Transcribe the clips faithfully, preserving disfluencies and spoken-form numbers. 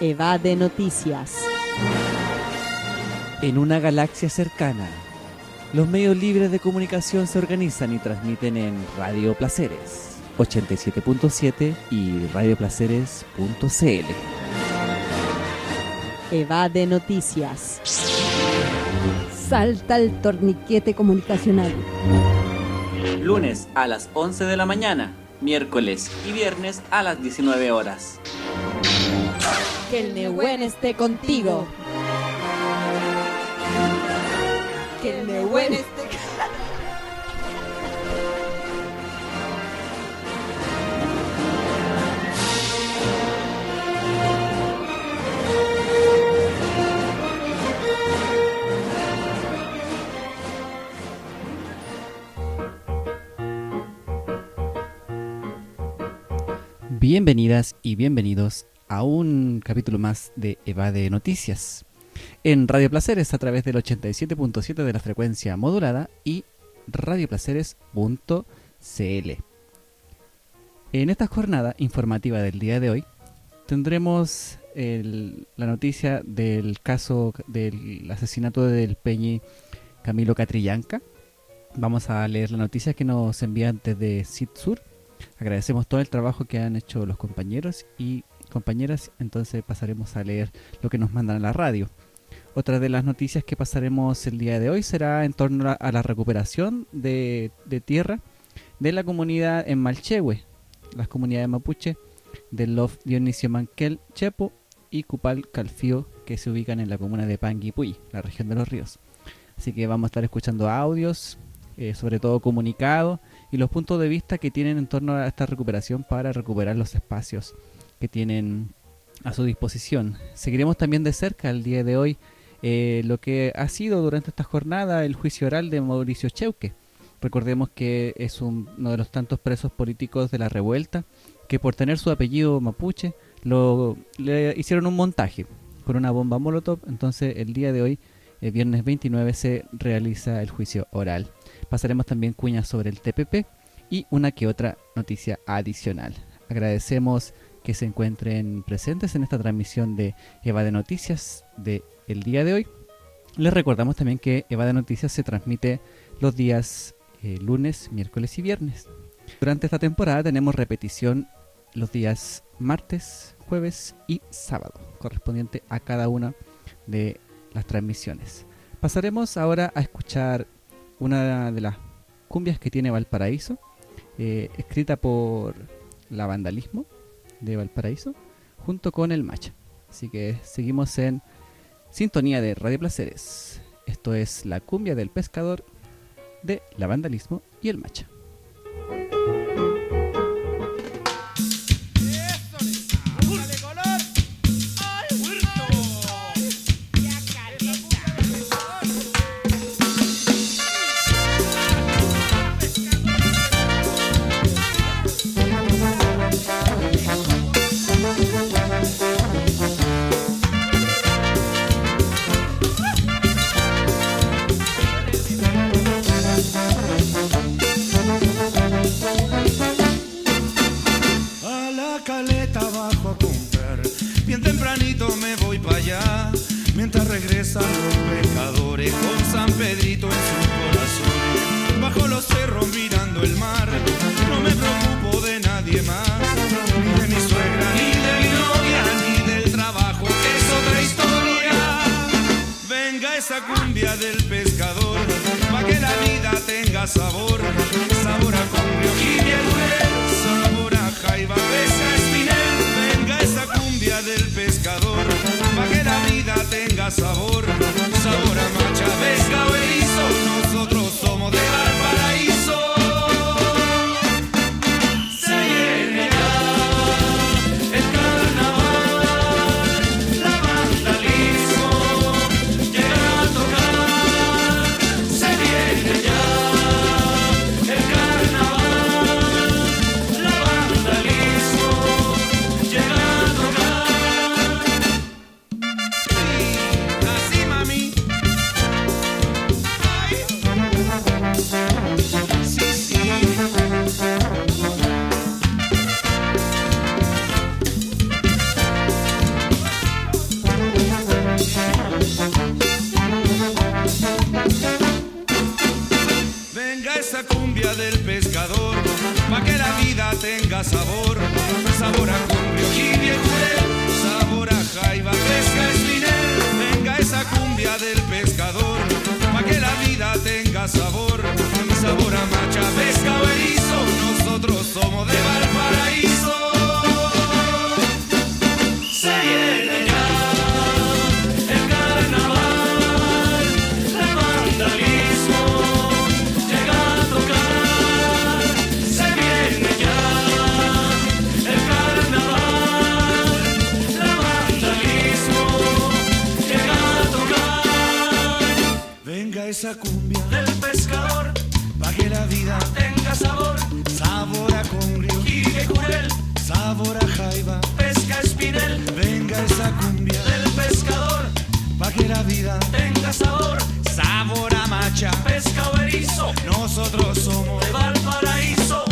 Evade Noticias. En una galaxia cercana, los medios libres de comunicación se organizan y transmiten en Radio Placeres ochenta y siete punto siete y radio placeres punto c l. Evade Noticias. Salta el torniquete comunicacional. Lunes a las once de la mañana, miércoles y viernes a las diecinueve horas. Que el Nehuen esté contigo. Que el Nehuen esté Bienvenidas y bienvenidos a un capítulo más de Evade Noticias en Radio Placeres a través del ochenta y siete punto siete de la frecuencia modulada y radio placeres punto c l. En esta jornada informativa del día de hoy tendremos el, la noticia del caso del asesinato del Peñi Camilo Catrillanca. Vamos a leer la noticia que nos envían desde SIDSUR. Agradecemos todo el trabajo que han hecho los compañeros y compañeras, entonces pasaremos a leer lo que nos mandan a la radio. Otra de las noticias que pasaremos el día de hoy será en torno a, a la recuperación de, de tierra de la comunidad en Malchehue, las comunidades mapuche del Lof Dionisio Manquel Chepo y Cupal Calfío, que se ubican en la comuna de Panguipulli, la región de los ríos. Así que vamos a estar escuchando audios, eh, sobre todo comunicados, y los puntos de vista que tienen en torno a esta recuperación para recuperar los espacios que tienen a su disposición. Seguiremos también de cerca el día de hoy eh, lo que ha sido durante esta jornada el juicio oral de Mauricio Cheuque. Recordemos que es un, uno de los tantos presos políticos de la revuelta que por tener su apellido mapuche lo, le hicieron un montaje con una bomba molotov. Entonces el día de hoy, el viernes veintinueve, se realiza el juicio oral. Pasaremos también cuñas sobre el T P P y una que otra noticia adicional. Agradecemos que se encuentren presentes en esta transmisión de Evade Noticias del día de hoy. Les recordamos también que Evade Noticias se transmite los días eh, lunes, miércoles y viernes. Durante esta temporada tenemos repetición los días martes, jueves y sábado, correspondiente a cada una de las transmisiones. Pasaremos ahora a escuchar una de las cumbias que tiene Valparaíso, eh, escrita por La Vandalismo de Valparaíso, junto con el Macha. Así que seguimos en sintonía de Radio Placeres. Esto es la cumbia del pescador de La Vandalismo y el Macha. Mientras regresan los pescadores con San Pedrito en sus corazones, bajo los cerros mirando el mar, no me preocupo de nadie más, ni de mi suegra, ni de mi novia, ni del trabajo, que es otra historia. Venga esa cumbia del pescador, pa' que la vida tenga sabor, sabor a cumbia y miel, sabor a jaiba, pesa espinel. Venga esa cumbia del pescador, pa' que la vida tenga sabor, sabor a macha, pesca o erizo. Nosotros somos de Valparaíso. Se viene ya el carnaval, la Vandalismo llega a tocar. Se viene ya Venga esa cumbia del pescador, pa' que la vida tenga sabor. Sabor a cumbia, ojibia y jurel, sabor a jaiba, pesca, espinel. Venga esa cumbia del pescador, pa' que la vida tenga sabor. Sabor a macha, pesca o erizo, nosotros somos de Valparaíso. Se viene ya el carnaval, el vandalismo llega a tocar. Se viene ya el carnaval, el vandalismo llega a tocar. Venga esa cumbia del pescador, pa' que la vida tenga sabor. Sabor a congrio, quique jurel, sabor a jaiba, pesca espinel. Venga esa cumbia del pescador, pa' que la vida tenga sabor. Sabor a macha, pesca o erizo, nosotros somos de Valparaíso.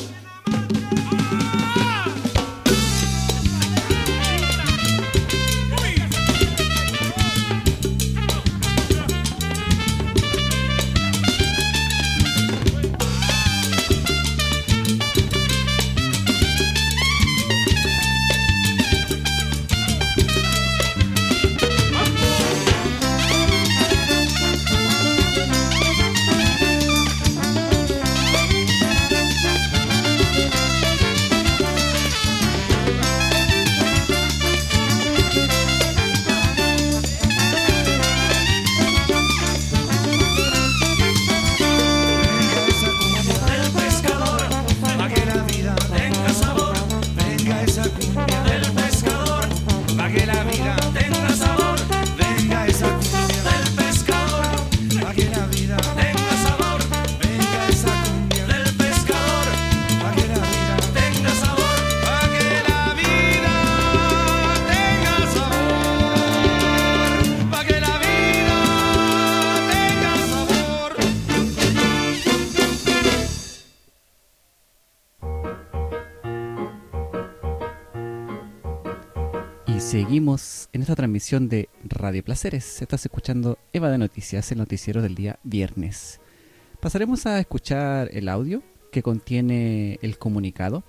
Seguimos en esta transmisión de Radio Placeres. Estás escuchando Eva de Noticias, el noticiero del día viernes. Pasaremos a escuchar el audio que contiene el comunicado.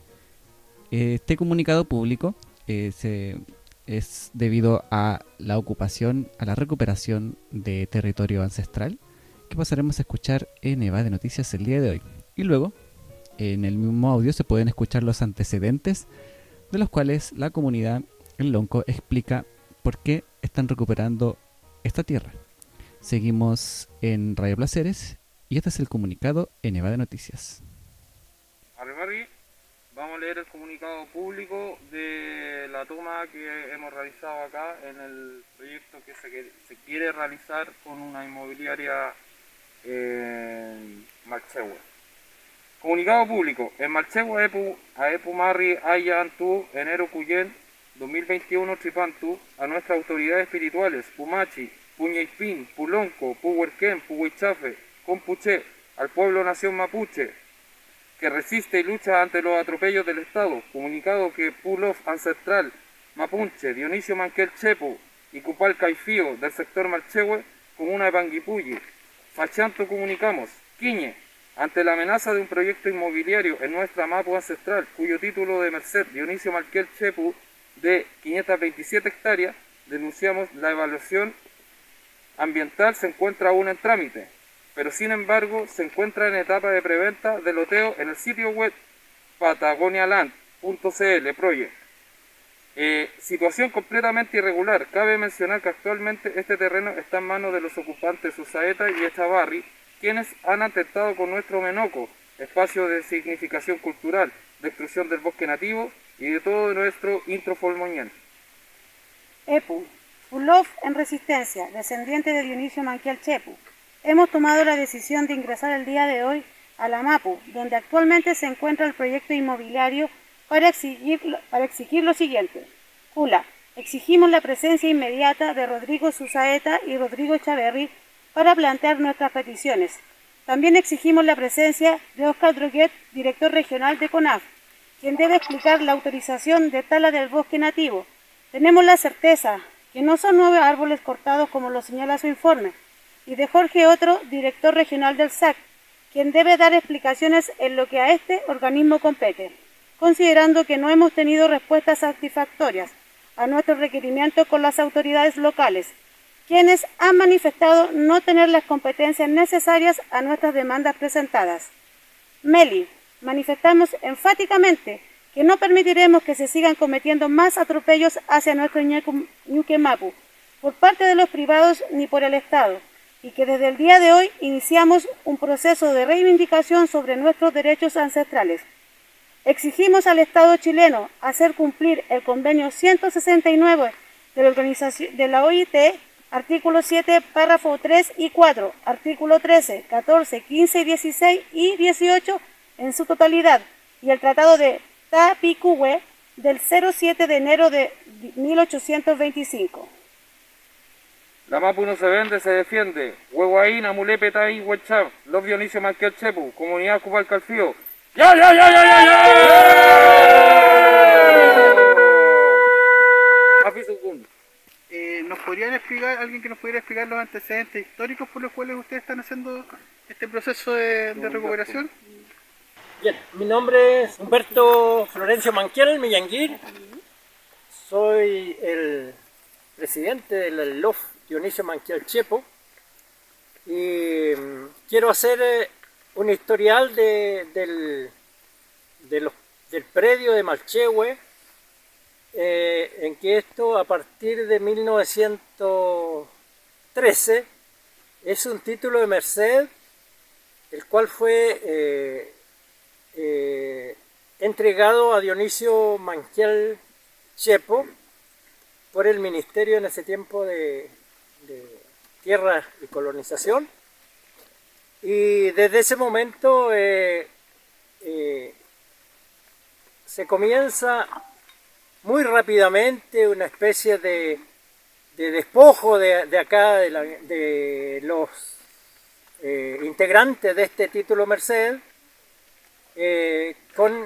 Este comunicado público eh, se, es debido a la ocupación, a la recuperación de territorio ancestral, que pasaremos a escuchar en Eva de Noticias el día de hoy. Y luego, en el mismo audio se pueden escuchar los antecedentes de los cuales la comunidad El Lonco explica por qué están recuperando esta tierra. Seguimos en Radio Placeres y este es el comunicado en Eva de Noticias. Arribarri, vamos a leer el comunicado público de la toma que hemos realizado acá en el proyecto que se, que se quiere realizar con una inmobiliaria en Malchehue. Comunicado público. En Malchehue, Epu, a Epu Marri, Aya, Antú, Enero Cuyén, dos mil veintiuno Tripantu, a nuestras autoridades espirituales, Pumachi, Puñaypín, Pulonco, Puhuerquén, Puhuichafe, Compuché, al pueblo nación mapuche, que resiste y lucha ante los atropellos del Estado. Comunicado que Pulof Ancestral, Mapuche, Dionisio Manquel Chepo y Cupal Caifío del sector Malchehue, comuna de Panguipulli. Fachanto comunicamos, Quiñe, ante la amenaza de un proyecto inmobiliario en nuestra Mapu ancestral, cuyo título de merced Dionisio Manquel Chepo de quinientas veintisiete hectáreas, denunciamos la evaluación ambiental se encuentra aún en trámite, pero sin embargo se encuentra en etapa de preventa de loteo en el sitio web patagonialand punto c l project. Eh, situación completamente irregular. Cabe mencionar que actualmente este terreno está en manos de los ocupantes Usaeta y Echavarri, quienes han atentado con nuestro Menoco, espacio de significación cultural, destrucción del bosque nativo y de todo nuestro introfolmoñán. Epu, Pulof en resistencia, descendiente de Dionisio Manquel Chepu. Hemos tomado la decisión de ingresar el día de hoy a la Mapu, donde actualmente se encuentra el proyecto inmobiliario, para exigir, para exigir lo siguiente. Cula, exigimos la presencia inmediata de Rodrigo Susaeta y Rodrigo Echaverri para plantear nuestras peticiones. También exigimos la presencia de Óscar Droguet, director regional de CONAF, quien debe explicar la autorización de tala del bosque nativo. Tenemos la certeza que no son nueve árboles cortados como lo señala su informe, y de Jorge Otro, director regional del S A C, quien debe dar explicaciones en lo que a este organismo compete, considerando que no hemos tenido respuestas satisfactorias a nuestros requerimientos con las autoridades locales, quienes han manifestado no tener las competencias necesarias a nuestras demandas presentadas. Meli, manifestamos enfáticamente que no permitiremos que se sigan cometiendo más atropellos hacia nuestro Ñuque Mapu por parte de los privados ni por el Estado, y que desde el día de hoy iniciamos un proceso de reivindicación sobre nuestros derechos ancestrales. Exigimos al Estado chileno hacer cumplir el convenio ciento sesenta y nueve de la, organización, de la O I T, artículo siete, párrafo tres y cuatro, artículo trece, catorce, quince y dieciséis y dieciocho en su totalidad, y el Tratado de Tapicúe del cero siete de enero de mil ochocientos veinticinco. La Mapu no se vende, se defiende. Huehuaín, Amulepe, Taí, Huechab, Los Dionisio Manquel Chepu, Comunidad Cupal Calfío. ¡Ya, ya, ya, ya, ya, ya! Afisucún. Eh, ¿Nos podrían explicar, alguien que nos pudiera explicar los antecedentes históricos por los cuales ustedes están haciendo este proceso de, de recuperación? Bien, mi nombre es Humberto Florencio Manquiel Millanguir. Soy el presidente del L O F Dionisio Manquiel Chepo y quiero hacer un historial de, del, de los, del predio de Malchehue, eh, en que esto a partir de mil novecientos trece es un título de merced, el cual fue eh, eh, entregado a Dionisio Manquiel Chepo por el Ministerio en ese tiempo de, de Tierra y Colonización, y desde ese momento eh, eh, se comienza muy rápidamente una especie de, de despojo de, de acá, de, la, de los eh, integrantes de este título merced, eh, con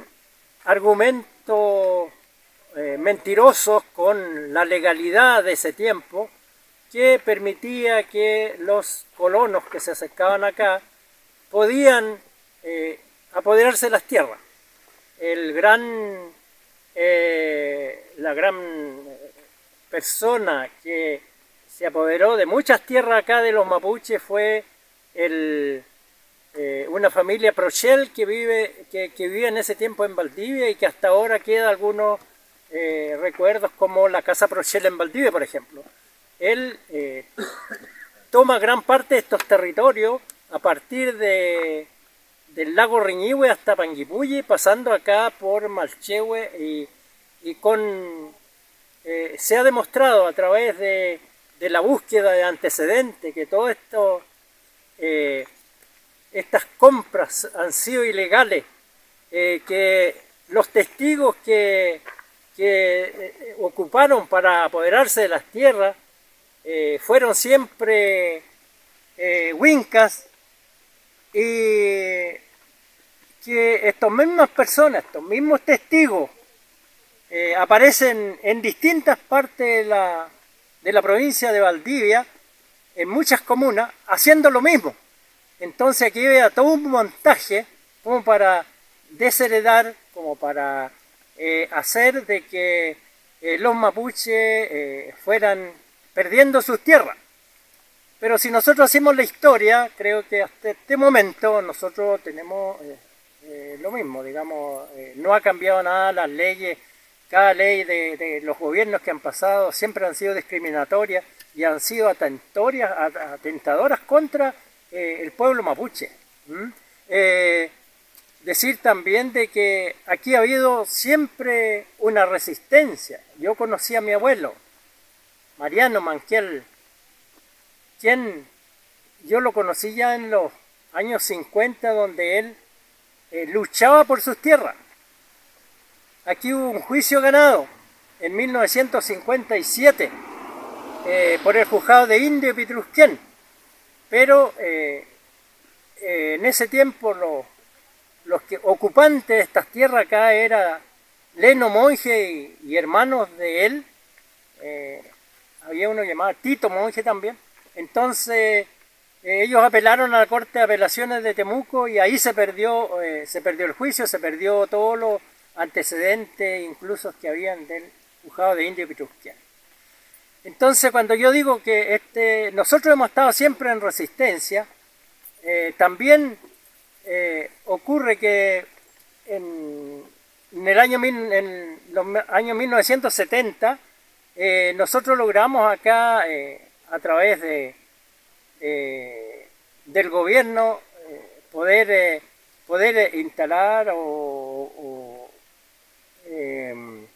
argumentos eh, mentirosos, con la legalidad de ese tiempo, que permitía que los colonos que se acercaban acá podían eh, apoderarse de las tierras. El gran, eh, la gran persona que se apoderó de muchas tierras acá de los mapuches fue el, eh, una familia Prochel que, vive, que, que vivía en ese tiempo en Valdivia y que hasta ahora queda algunos eh, recuerdos, como la casa Prochel en Valdivia, por ejemplo. Él eh, toma gran parte de estos territorios a partir de, del lago Riñihue hasta Panguipulli, pasando acá por Malchehue, y, y con, eh, se ha demostrado a través de, de la búsqueda de antecedentes que todo esto, eh, estas compras han sido ilegales, eh, que los testigos que, que eh, ocuparon para apoderarse de las tierras Eh, fueron siempre eh, huincas, y que estas mismas personas, estos mismos testigos eh, aparecen en distintas partes de la, de la provincia de Valdivia, en muchas comunas, haciendo lo mismo. Entonces aquí había todo un montaje como para desheredar, como para eh, hacer de que eh, los mapuches eh, fueran perdiendo sus tierras. Pero si nosotros hacemos la historia, creo que hasta este momento nosotros tenemos eh, eh, lo mismo, digamos, eh, no ha cambiado nada, las leyes, cada ley de, de los gobiernos que han pasado siempre han sido discriminatorias y han sido atentatorias, atentadoras contra eh, el pueblo mapuche. ¿Mm? Eh, decir también de que aquí ha habido siempre una resistencia. Yo conocí a mi abuelo, Mariano Manquiel, quien yo lo conocí ya en los años cincuenta, donde él eh, luchaba por sus tierras. Aquí hubo un juicio ganado en mil novecientos cincuenta y siete eh, por el juzgado de Indio y Pitrusquén, pero eh, eh, en ese tiempo los, los que, ocupantes de estas tierras acá era Leno Monje y, y hermanos de él. eh, había uno llamado Tito Monje también. Entonces eh, ellos apelaron a la Corte de Apelaciones de Temuco y ahí se perdió, eh, se perdió el juicio, se perdió todos los antecedentes incluso que habían del juzgado de India y Pitrusquiano. Entonces, cuando yo digo que este, nosotros hemos estado siempre en resistencia, eh, también eh, ocurre que en, en el año, en los años mil novecientos setenta, eh, nosotros logramos acá, eh, a través de, eh, del gobierno, eh, poder, eh, poder instalar o, o eh,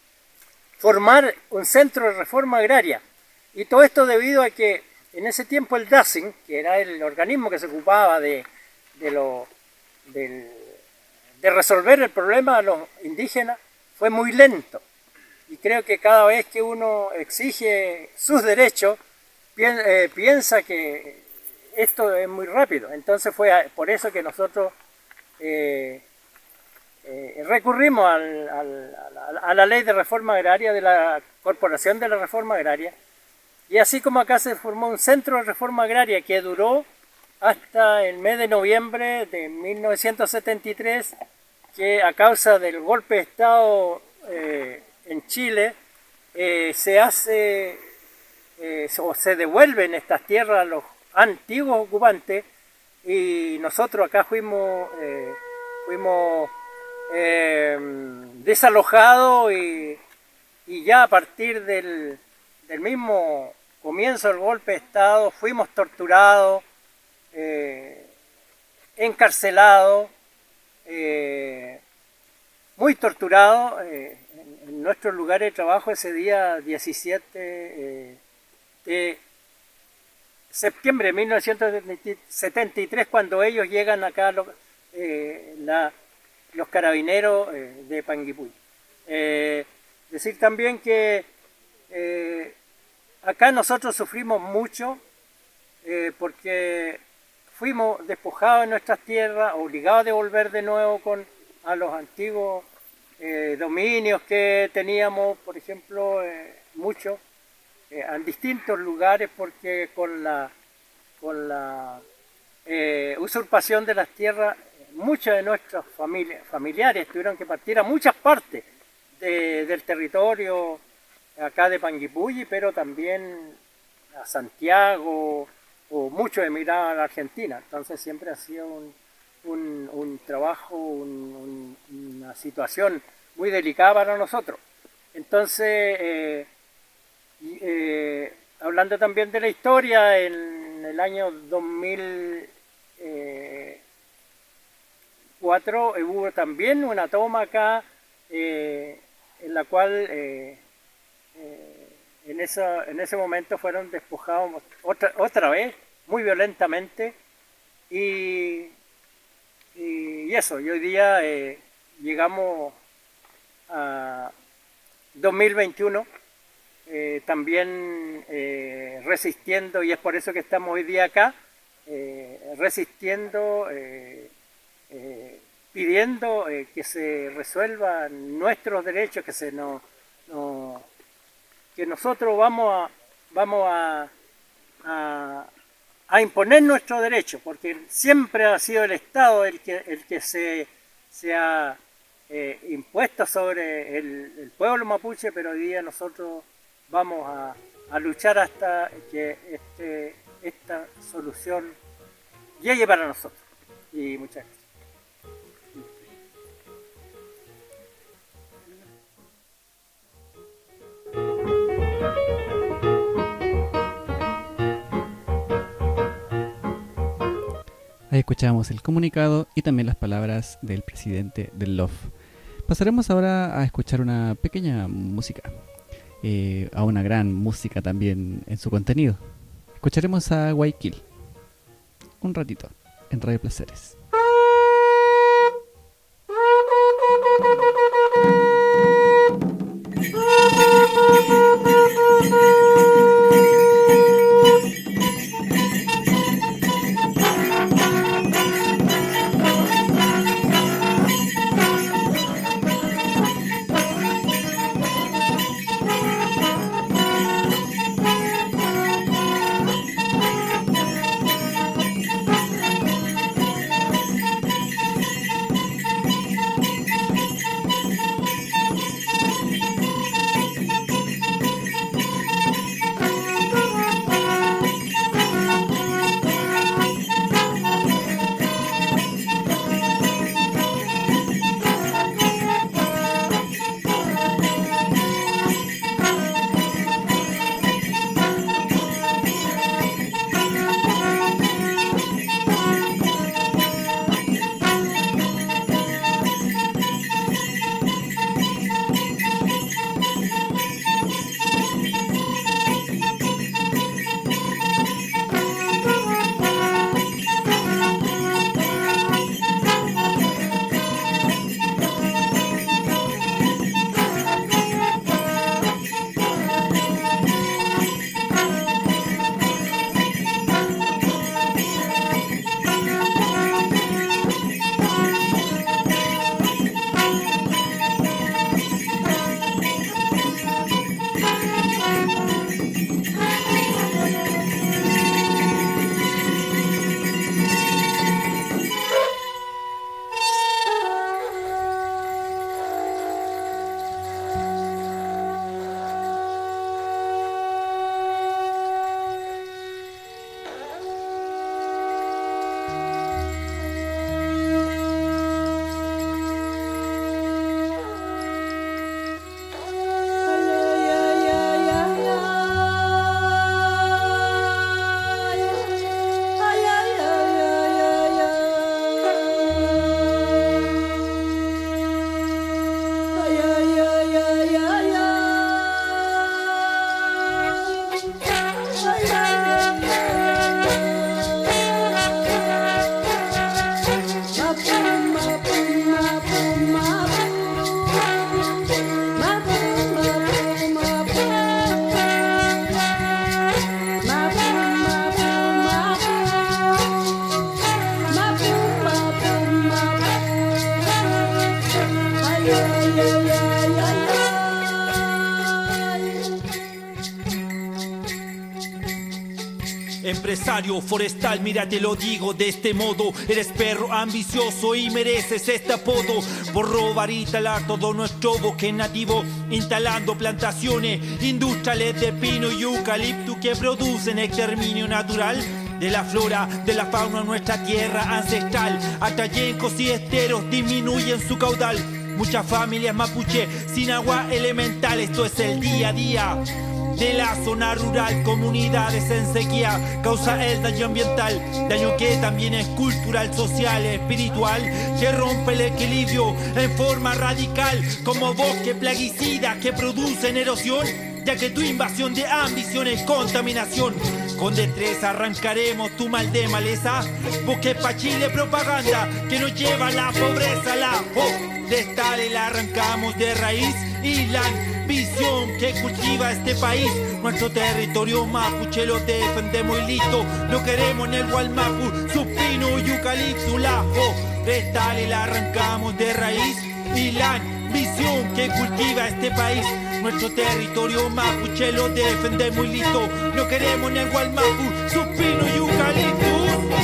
formar un centro de reforma agraria. Y todo esto debido a que en ese tiempo el DASIN, que era el organismo que se ocupaba de, de, lo, del, de resolver el problema de los indígenas, fue muy lento. Y creo que cada vez que uno exige sus derechos, piensa que esto es muy rápido. Entonces fue por eso que nosotros eh, eh, recurrimos al, al, a, la, a la ley de reforma agraria, de la Corporación de la Reforma Agraria, y así como acá se formó un centro de reforma agraria que duró hasta el mes de noviembre de mil novecientos setenta y tres, que a causa del golpe de Estado eh, en Chile eh, se hace eh, o se devuelven estas tierras a los antiguos ocupantes, y nosotros acá fuimos, eh, fuimos eh, desalojados y, y ya a partir del, del mismo comienzo del golpe de Estado fuimos torturados, eh, encarcelados, eh, muy torturados. Eh, en, en nuestros lugares de trabajo ese día diecisiete eh, de septiembre de mil novecientos setenta y tres, cuando ellos llegan acá, los, eh, la, los carabineros eh, de Panguipulli. Eh, decir también que eh, acá nosotros sufrimos mucho eh, porque fuimos despojados de nuestras tierras, obligados a devolver de nuevo con, a los antiguos eh, dominios que teníamos, por ejemplo, eh, muchos, eh, en distintos lugares, porque con la, con la eh, usurpación de las tierras, muchos de nuestros famili familiares tuvieron que partir a muchas partes de, del territorio acá de Panguipulli, pero también a Santiago, o muchos emigraban a la Argentina. Entonces siempre ha sido un, un, un trabajo, un, un, una situación muy delicada para nosotros. Entonces, eh, eh, hablando también de la historia, en el año dos mil cuatro eh, hubo también una toma acá, eh, en la cual eh, eh, en, esa, en ese momento fueron despojados otra, otra vez, muy violentamente, y, y, y eso, y hoy día eh, llegamos a dos mil veintiuno, eh, también eh, resistiendo, y es por eso que estamos hoy día acá, eh, resistiendo, eh, eh, pidiendo eh, que se resuelvan nuestros derechos, que se nos, nos que nosotros vamos a vamos a, a, a imponer nuestros derechos, porque siempre ha sido el Estado el que el que se, se ha eh, impuesto sobre el, el pueblo mapuche, pero hoy día nosotros vamos a, a luchar hasta que este, esta solución llegue para nosotros. Y muchas gracias. Ahí escuchamos el comunicado y también las palabras del presidente del L O F. Pasaremos ahora a escuchar una pequeña música, eh, a una gran música también en su contenido. Escucharemos a Guayquil un ratito en Radio Placeres. Empresario forestal, mira te lo digo de este modo. Eres perro ambicioso y mereces este apodo por robar y talar todo nuestro bosque nativo, instalando plantaciones industriales de pino y eucalipto que producen exterminio natural de la flora, de la fauna, nuestra tierra ancestral. Atayencos y esteros disminuyen su caudal. Muchas familias mapuche sin agua elemental. Esto es el día a día de la zona rural, comunidades en sequía, causa el daño ambiental, daño que también es cultural, social, espiritual, que rompe el equilibrio en forma radical, como bosque plaguicida que producen erosión, ya que tu invasión de ambición es contaminación. Con destreza arrancaremos tu mal de maleza, bosque pa' Chile propaganda que nos lleva a la pobreza, la forestal y la arrancamos de raíz, y la visión que cultiva este país, nuestro territorio mapuche lo defendemos y listo, no queremos en el Gualmapu su pino y eucalipto, la forestal y la arrancamos de raíz, y la visión que cultiva este país, nuestro territorio mapuche lo defendemos y listo, no queremos en el Gualmapu su pino y eucalipto.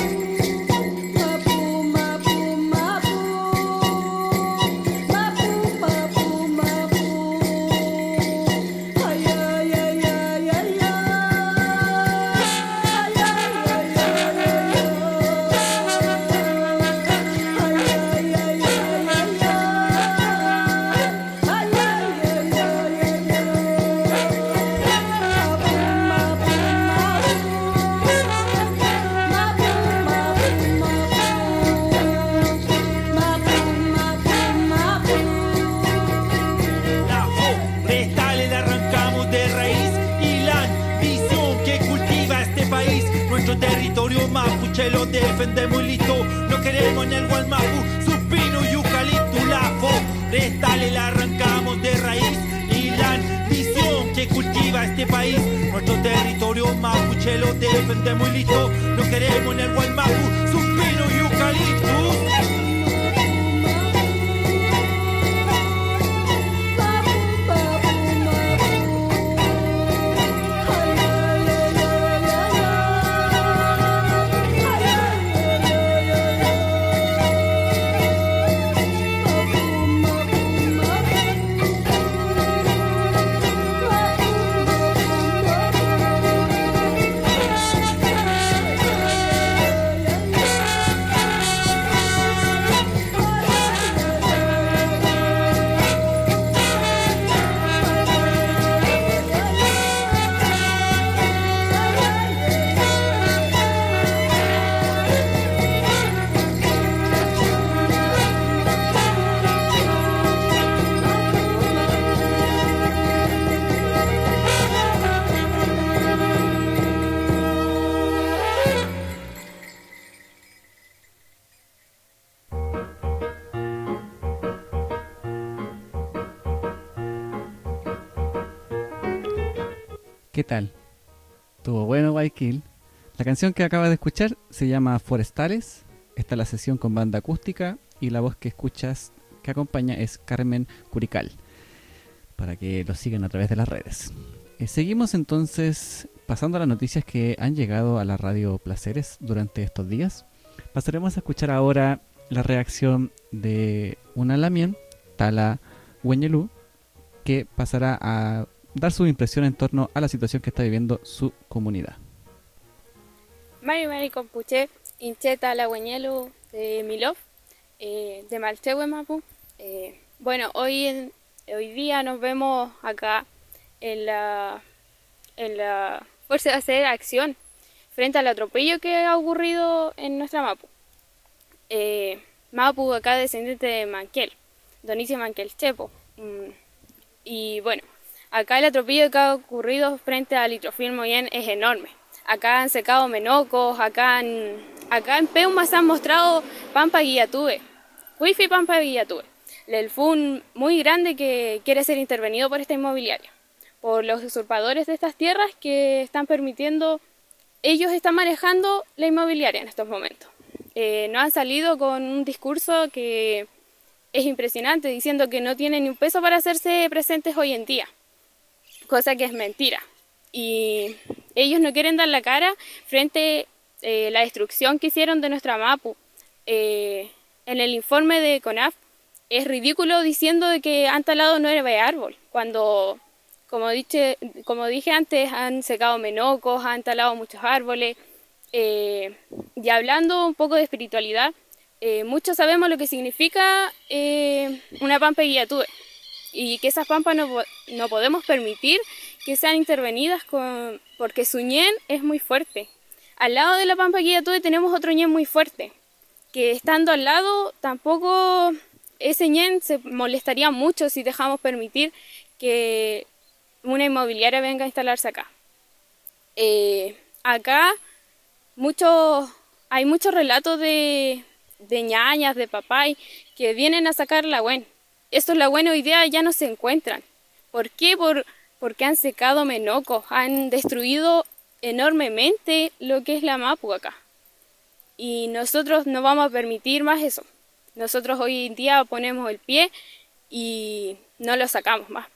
Territorio mapuche lo defendemos y listo, no queremos en el Gualmapu su pino y eucalipto, la forestal la arrancamos de raíz, y la visión que cultiva este país, nuestro territorio mapuche lo defendemos y listo, no queremos en el Gualmapu su pino y eucalipto. ¿Qué tal? Estuvo bueno Guayquil. La canción que acabas de escuchar se llama Forestales. Está la sesión con banda acústica y la voz que escuchas que acompaña es Carmen Curical, para que lo sigan a través de las redes. Eh, seguimos entonces pasando a las noticias que han llegado a la radio Placeres durante estos días. Pasaremos a escuchar ahora la reacción de una lamien, Tala Hueñelú, que pasará a dar su impresión en torno a la situación que está viviendo su comunidad. Mari Mari Compuche, Incheta La Hueñelu de Milov, eh, de Malchehue Mapu. Eh, bueno, hoy, en, hoy día nos vemos acá en la, en la Fuerza de Hacer Acción frente al atropello que ha ocurrido en nuestra Mapu. Eh, Mapu, acá descendiente de Manquel, Donicio Manquel Chepo. Mm, y bueno, acá el atropello que ha ocurrido frente al Litrofil Moyen es enorme. Acá han secado menocos, acá en, acá en Peuma se han mostrado pampa guillatube. Cuifi Pampa Villatube. El F U N muy grande que quiere ser intervenido por esta inmobiliaria, por los usurpadores de estas tierras que están permitiendo, ellos están manejando la inmobiliaria en estos momentos. Eh, no han salido con un discurso que es impresionante, diciendo que no tienen ni un peso para hacerse presentes hoy en día, cosa que es mentira. Y ellos no quieren dar la cara frente a eh, la destrucción que hicieron de nuestra Mapu. Eh, en el informe de CONAF es ridículo diciendo de que han talado nueve árboles, cuando, como dije, como dije antes, han secado menocos, han talado muchos árboles. Eh, y hablando un poco de espiritualidad, eh, muchos sabemos lo que significa eh, una pampa Villatube, y que esas pampas no, no podemos permitir que sean intervenidas con, porque su ñen es muy fuerte. Al lado de la pampa Villatube tenemos otro ñen muy fuerte, que estando al lado tampoco ese ñen se molestaría mucho si dejamos permitir que una inmobiliaria venga a instalarse acá. Eh, acá muchos, hay muchos relatos de, de ñañas, de papay, que vienen a sacar la huen. Estos la huen hoy día ya no se encuentran. ¿Por qué? Por, porque han secado menocos, han destruido enormemente lo que es la Mapu acá. Y nosotros no vamos a permitir más eso. Nosotros hoy en día ponemos el pie y no lo sacamos más.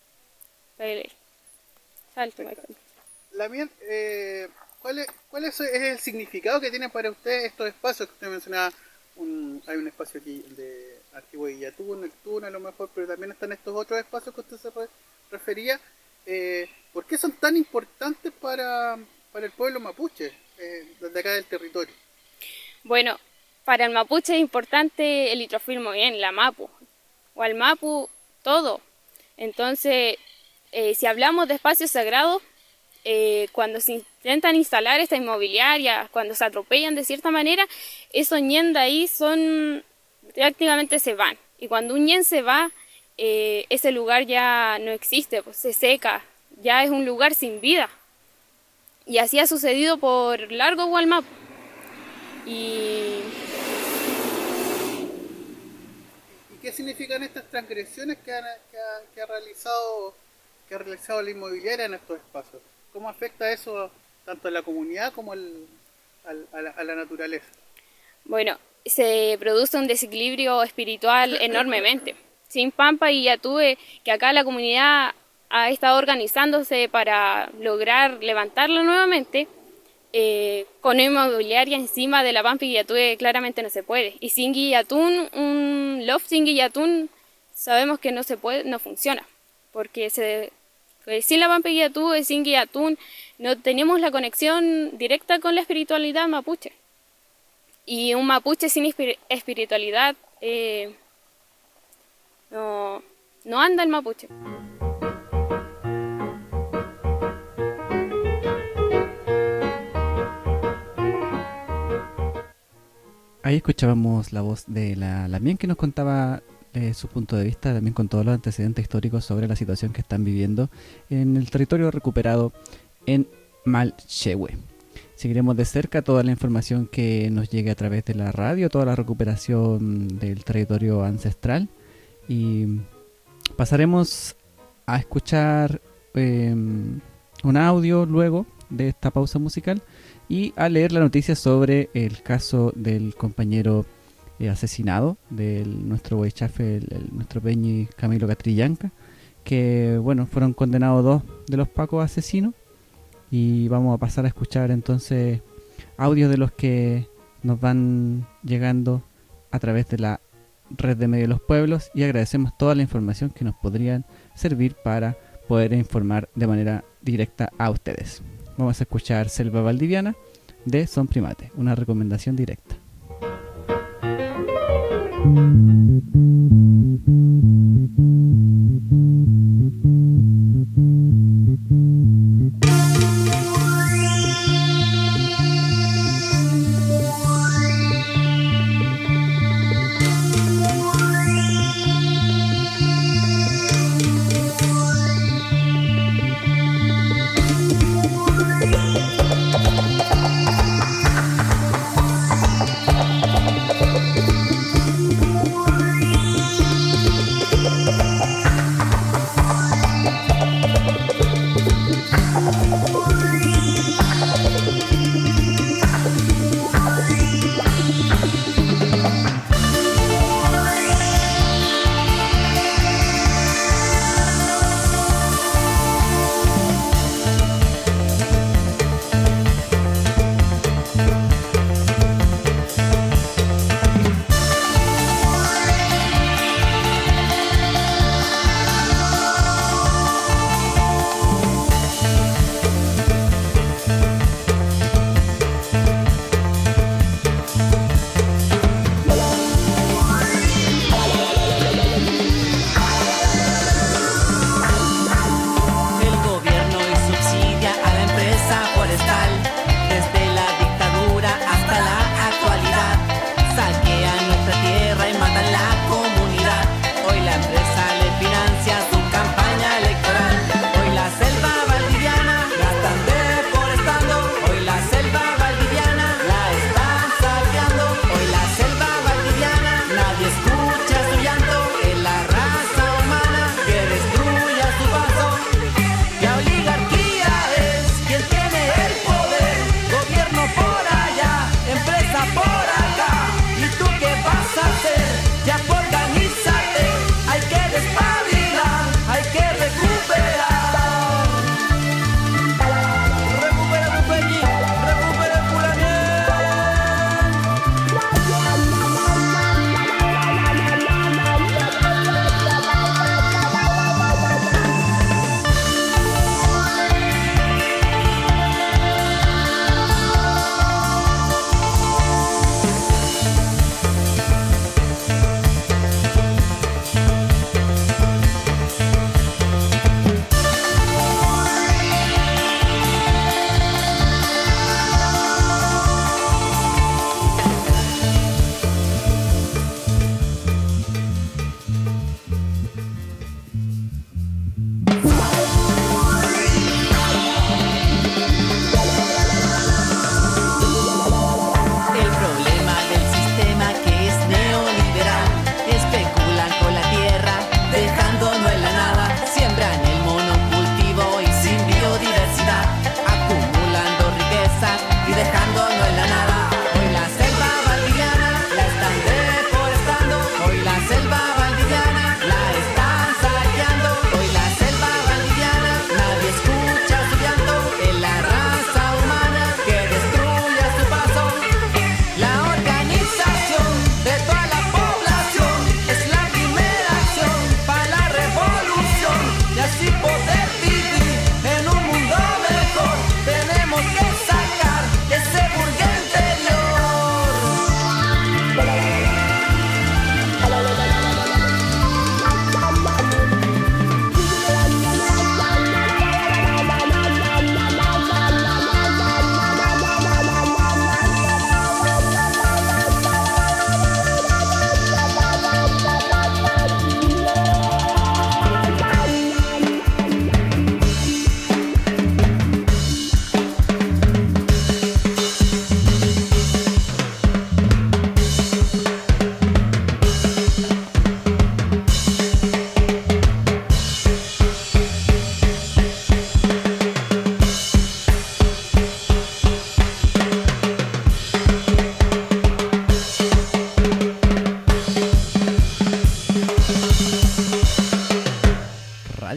Salto, La mía, eh, ¿cuál, es, ¿cuál es el significado que tienen para ustedes estos espacios que usted mencionaba? Un, hay un espacio aquí de Antiguo Villatún, el Tuna a lo mejor, pero también están estos otros espacios que usted se re, refería. Eh, ¿Por qué son tan importantes para, para el pueblo mapuche, eh, desde acá del territorio? Bueno, para el mapuche es importante el litrofilmo bien, la Mapu, o al Mapu, todo. Entonces, eh, si hablamos de espacios sagrados, eh, cuando se intentan instalar esta inmobiliaria, cuando se atropellan de cierta manera, esos ñen de ahí son, prácticamente se van. Y cuando un ñen se va, eh, ese lugar ya no existe, pues se seca, ya es un lugar sin vida. Y así ha sucedido por largo Gualmapu. Y... ¿Y qué significan estas transgresiones que, han, que, ha, que ha realizado que ha realizado la inmobiliaria en estos espacios? ¿Cómo afecta eso tanto a la comunidad como al, al, a, la, a la naturaleza? Bueno, se produce un desequilibrio espiritual enormemente. Sin Pampa y Villatube, que acá la comunidad ha estado organizándose para lograr levantarlo nuevamente, Eh, con una inmobiliaria encima de la Pampa y Villatube claramente no se puede. Y sin Guillatún, un loft sin Guillatún, sabemos que no se puede, no funciona. Porque se, sin la Pampa y Villatube, sin Guillatún, no tenemos la conexión directa con la espiritualidad mapuche. Y un mapuche sin espiritualidad eh, no, no anda el mapuche. Ahí escuchábamos la voz de la Lamien, que nos contaba eh, su punto de vista, también con todos los antecedentes históricos sobre la situación que están viviendo en el territorio recuperado en Malchehue. Seguiremos de cerca toda la información que nos llegue a través de la radio, toda la recuperación del territorio ancestral, y pasaremos a escuchar eh, un audio luego de esta pausa musical y a leer la noticia sobre el caso del compañero eh, asesinado de nuestro huaychafe, el, el, nuestro peñi Camilo Catrillanca, que bueno, fueron condenados dos de los pacos asesinos, y vamos a pasar a escuchar entonces audios de los que nos van llegando a través de la red de medios de los pueblos, y agradecemos toda la información que nos podrían servir para poder informar de manera directa a ustedes. Vamos a escuchar Selva Valdiviana de Son Primate, una recomendación directa.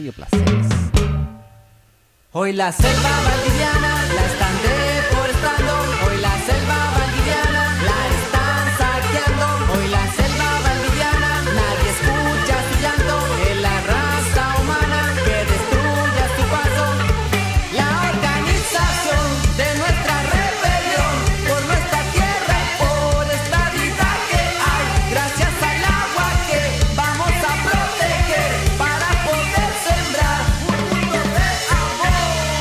Radio Placeres. Hoy la selva valdiviana la están deforestando, hoy la selva valdiviana la están saqueando, hoy la selva valdiviana nadie escucha su llanto, es la raza humana que destruye a su paso, la organización de nuestra rebelión por nuestra tierra y por esta vida que hay, gracias al agua que vamos a proteger para poder sembrar un mundo de amor.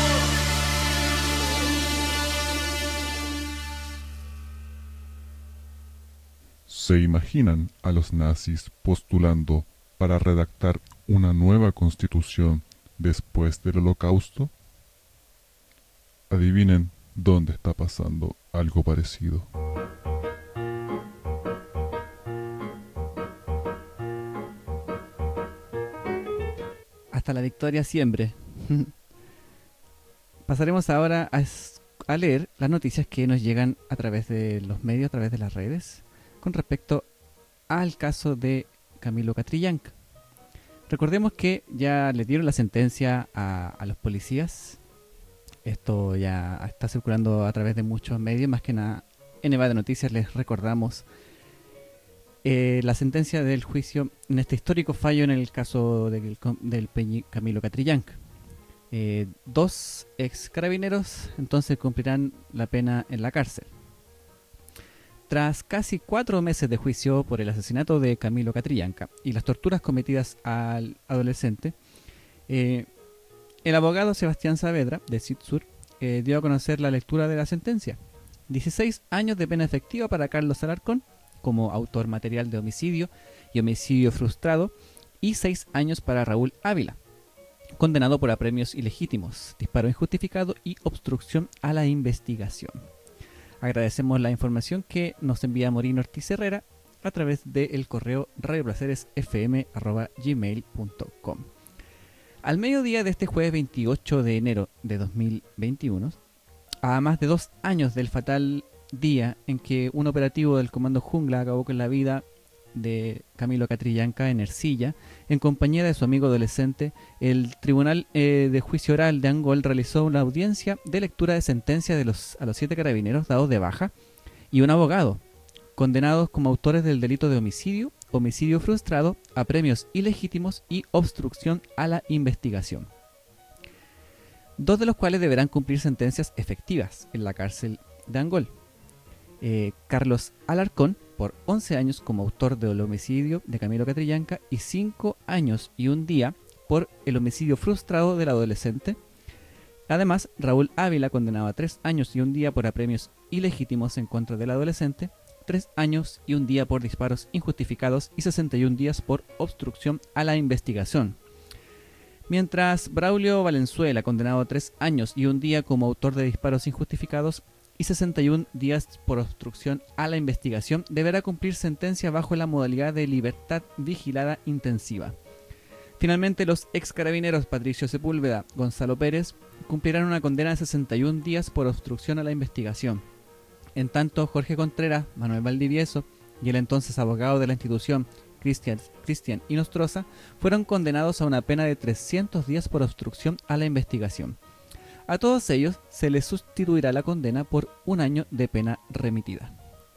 ¿Se imaginan a los nazis postulando para redactar una nueva constitución después del Holocausto? Adivinen dónde está pasando algo parecido. Hasta la victoria siempre. Pasaremos ahora a, a leer las noticias que nos llegan a través de los medios, a través de las redes, con respecto al caso de Camilo Catrillanca. Recordemos que ya le dieron la sentencia a, a los policías. Esto ya está circulando a través de muchos medios, más que nada en Evade Noticias les recordamos eh, la sentencia del juicio en este histórico fallo en el caso del, del Peñi, Camilo Catrillanca. Eh, dos ex carabineros entonces cumplirán la pena en la cárcel. Tras casi cuatro meses de juicio por el asesinato de Camilo Catrillanca y las torturas cometidas al adolescente, eh, el abogado Sebastián Saavedra, de CITSUR, eh, dio a conocer la lectura de la sentencia. dieciséis años de pena efectiva para Carlos Alarcón, como autor material de homicidio y homicidio frustrado, y seis años para Raúl Ávila, condenado por apremios ilegítimos, disparo injustificado y obstrucción a la investigación. Agradecemos la información que nos envía Morino Ortiz Herrera a través del correo radioplaceres f m arroba gmail punto com. Al mediodía de este jueves veintiocho de enero de dos mil veintiuno, a más de dos años del fatal día en que un operativo del Comando Jungla acabó con la vida de Camilo Catrillanca en Ercilla, en compañía de su amigo adolescente, el Tribunal eh, de Juicio Oral de Angol realizó una audiencia de lectura de sentencia de los, a los siete carabineros dados de baja y un abogado, condenados como autores del delito de homicidio, homicidio frustrado, apremios ilegítimos y obstrucción a la investigación. Dos de los cuales deberán cumplir sentencias efectivas en la cárcel de Angol. Eh, Carlos Alarcón, por once años como autor del homicidio de Camilo Catrillanca y cinco años y un día por el homicidio frustrado del adolescente. Además, Raúl Ávila, condenado a tres años y un día por apremios ilegítimos en contra del adolescente, tres años y un día por disparos injustificados y sesenta y un días por obstrucción a la investigación. Mientras Braulio Valenzuela, condenado a tres años y un día como autor de disparos injustificados y sesenta y un días por obstrucción a la investigación, deberá cumplir sentencia bajo la modalidad de libertad vigilada intensiva. Finalmente, los ex carabineros Patricio Sepúlveda, Gonzalo Pérez, cumplirán una condena de sesenta y un días por obstrucción a la investigación. En tanto, Jorge Contreras, Manuel Valdivieso y el entonces abogado de la institución, Cristian, Cristian Inostroza, fueron condenados a una pena de trescientos días por obstrucción a la investigación. A todos ellos se les sustituirá la condena por un año de pena remitida.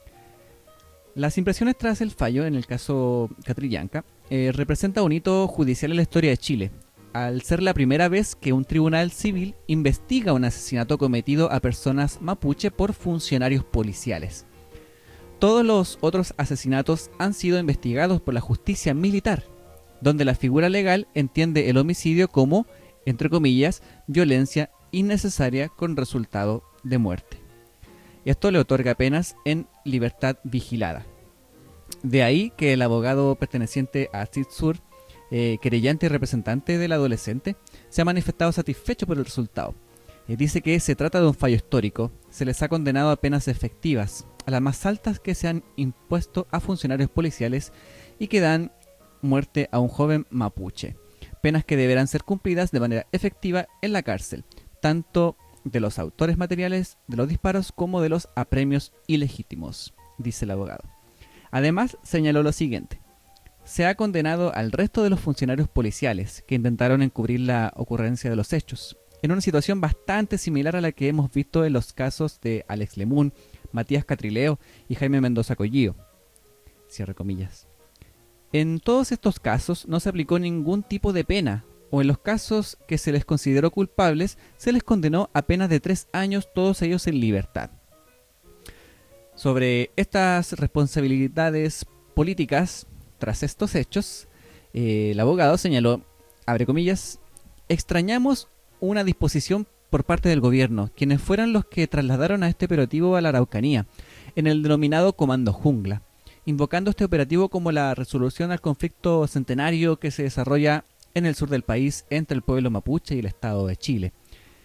Las impresiones tras el fallo en el caso Catrillanca eh, representa un hito judicial en la historia de Chile, al ser la primera vez que un tribunal civil investiga un asesinato cometido a personas mapuche por funcionarios policiales. Todos los otros asesinatos han sido investigados por la justicia militar, donde la figura legal entiende el homicidio como, entre comillas, violencia innecesaria con resultado de muerte. Esto le otorga penas en libertad vigilada. De ahí que el abogado perteneciente a CITSUR, eh, querellante y representante del adolescente, se ha manifestado satisfecho por el resultado. Eh, dice que se trata de un fallo histórico, se les ha condenado a penas efectivas, a las más altas que se han impuesto a funcionarios policiales y que dan muerte a un joven mapuche. Penas que deberán ser cumplidas de manera efectiva en la cárcel, tanto de los autores materiales de los disparos como de los apremios ilegítimos, dice el abogado. Además, señaló lo siguiente: se ha condenado al resto de los funcionarios policiales que intentaron encubrir la ocurrencia de los hechos, en una situación bastante similar a la que hemos visto en los casos de Alex Lemun, Matías Catrileo y Jaime Mendoza Collío. Cierre comillas. En todos estos casos no se aplicó ningún tipo de pena, o en los casos que se les consideró culpables, se les condenó a penas de tres años, todos ellos en libertad. Sobre estas responsabilidades políticas, tras estos hechos, eh, el abogado señaló, abre comillas, extrañamos una disposición por parte del gobierno, quienes fueron los que trasladaron a este operativo a la Araucanía, en el denominado Comando Jungla, invocando este operativo como la resolución al conflicto centenario que se desarrolla en el sur del país entre el pueblo mapuche y el Estado de Chile.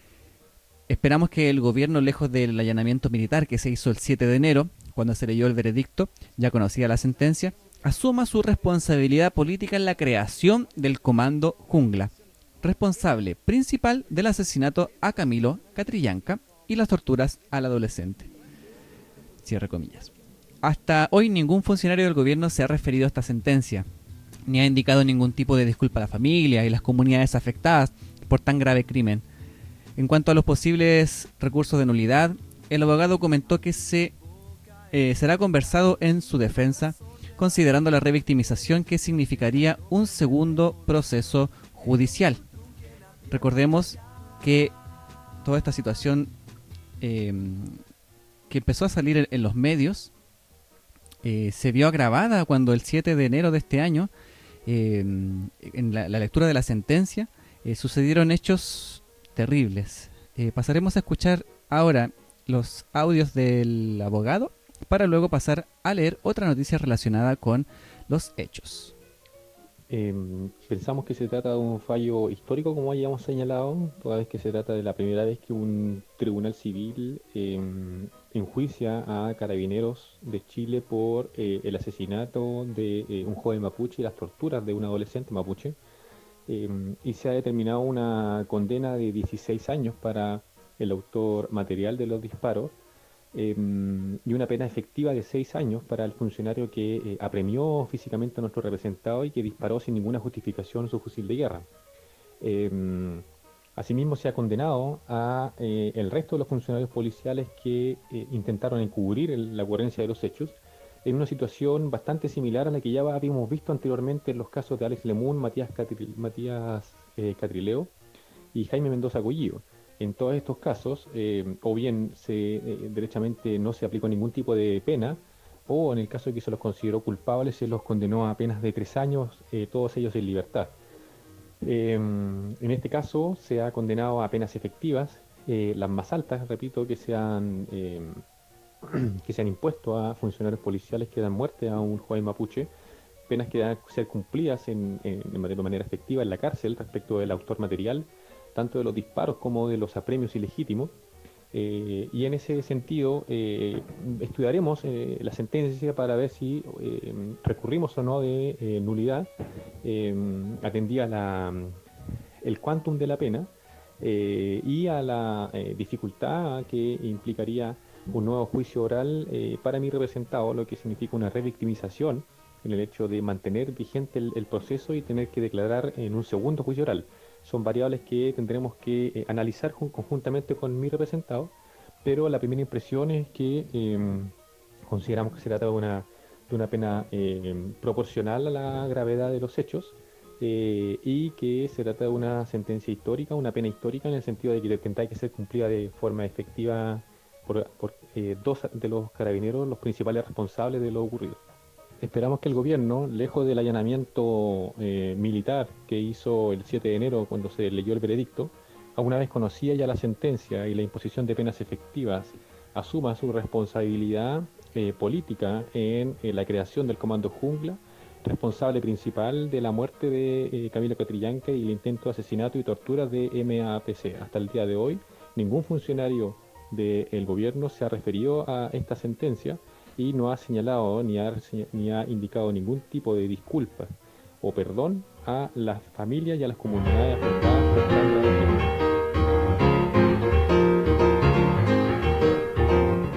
Esperamos que el gobierno, lejos del allanamiento militar que se hizo el siete de enero, cuando se leyó el veredicto, ya conocida la sentencia, asuma su responsabilidad política en la creación del Comando Jungla, responsable principal del asesinato a Camilo Catrillanca y las torturas al adolescente. Cierre comillas. Hasta hoy ningún funcionario del gobierno se ha referido a esta sentencia, ni ha indicado ningún tipo de disculpa a la familia y las comunidades afectadas por tan grave crimen. En cuanto a los posibles recursos de nulidad, el abogado comentó que se eh, será conversado en su defensa, considerando la revictimización que significaría un segundo proceso judicial. Recordemos que toda esta situación eh, que empezó a salir en, en los medios eh, se vio agravada cuando el siete de enero de este año, eh, en la, la lectura de la sentencia, eh, sucedieron hechos terribles. Eh, pasaremos a escuchar ahora los audios del abogado para luego pasar a leer otra noticia relacionada con los hechos. Eh, pensamos que se trata de un fallo histórico, como ya hemos señalado, toda vez que se trata de la primera vez que un tribunal civil eh, enjuicia a carabineros de Chile por eh, el asesinato de eh, un joven mapuche y las torturas de un adolescente mapuche, eh, y se ha determinado una condena de dieciséis años para el autor material de los disparos, Eh, y una pena efectiva de seis años para el funcionario que eh, apremió físicamente a nuestro representado y que disparó sin ninguna justificación su fusil de guerra. Eh, asimismo se ha condenado a eh, el resto de los funcionarios policiales que eh, intentaron encubrir el, la ocurrencia de los hechos en una situación bastante similar a la que ya habíamos visto anteriormente en los casos de Alex Lemun, Matías, Catril, Matías eh, Catrileo y Jaime Mendoza Collío. En todos estos casos, eh, o bien se, eh, derechamente no se aplicó ningún tipo de pena, o en el caso de que se los consideró culpables, se los condenó a penas de tres años, eh, todos ellos en libertad. Eh, en este caso se ha condenado a penas efectivas, eh, las más altas, repito, que se han, eh, que se han impuesto a funcionarios policiales que dan muerte a un joven mapuche, penas que deben ser cumplidas en, en, de manera efectiva en la cárcel respecto del autor material, tanto de los disparos como de los apremios ilegítimos, eh, y en ese sentido eh, estudiaremos eh, la sentencia para ver si eh, recurrimos o no de eh, nulidad, eh, atendía la, el quantum de la pena eh, y a la eh, dificultad que implicaría un nuevo juicio oral eh, para mi representado, lo que significa una revictimización en el hecho de mantener vigente el, el proceso y tener que declarar en un segundo juicio oral. Son variables que tendremos que eh, analizar conjuntamente con mi representado, pero la primera impresión es que eh, consideramos que se trata de una, de una pena eh, proporcional a la gravedad de los hechos eh, y que se trata de una sentencia histórica, una pena histórica en el sentido de que tendrá que ser cumplida de forma efectiva por, por eh, dos de los carabineros, los principales responsables de lo ocurrido. Esperamos que el gobierno, lejos del allanamiento eh, militar que hizo el siete de enero cuando se leyó el veredicto, una vez conocida ya la sentencia y la imposición de penas efectivas, asuma su responsabilidad eh, política en eh, la creación del Comando Jungla, responsable principal de la muerte de eh, Camilo Catrillanca y el intento de asesinato y tortura de M A P C. Hasta el día de hoy, ningún funcionario del gobierno se ha referido a esta sentencia y no ha señalado ni ha, ni ha indicado ningún tipo de disculpa o perdón a las familias y a las comunidades afectadas por esta gravedad.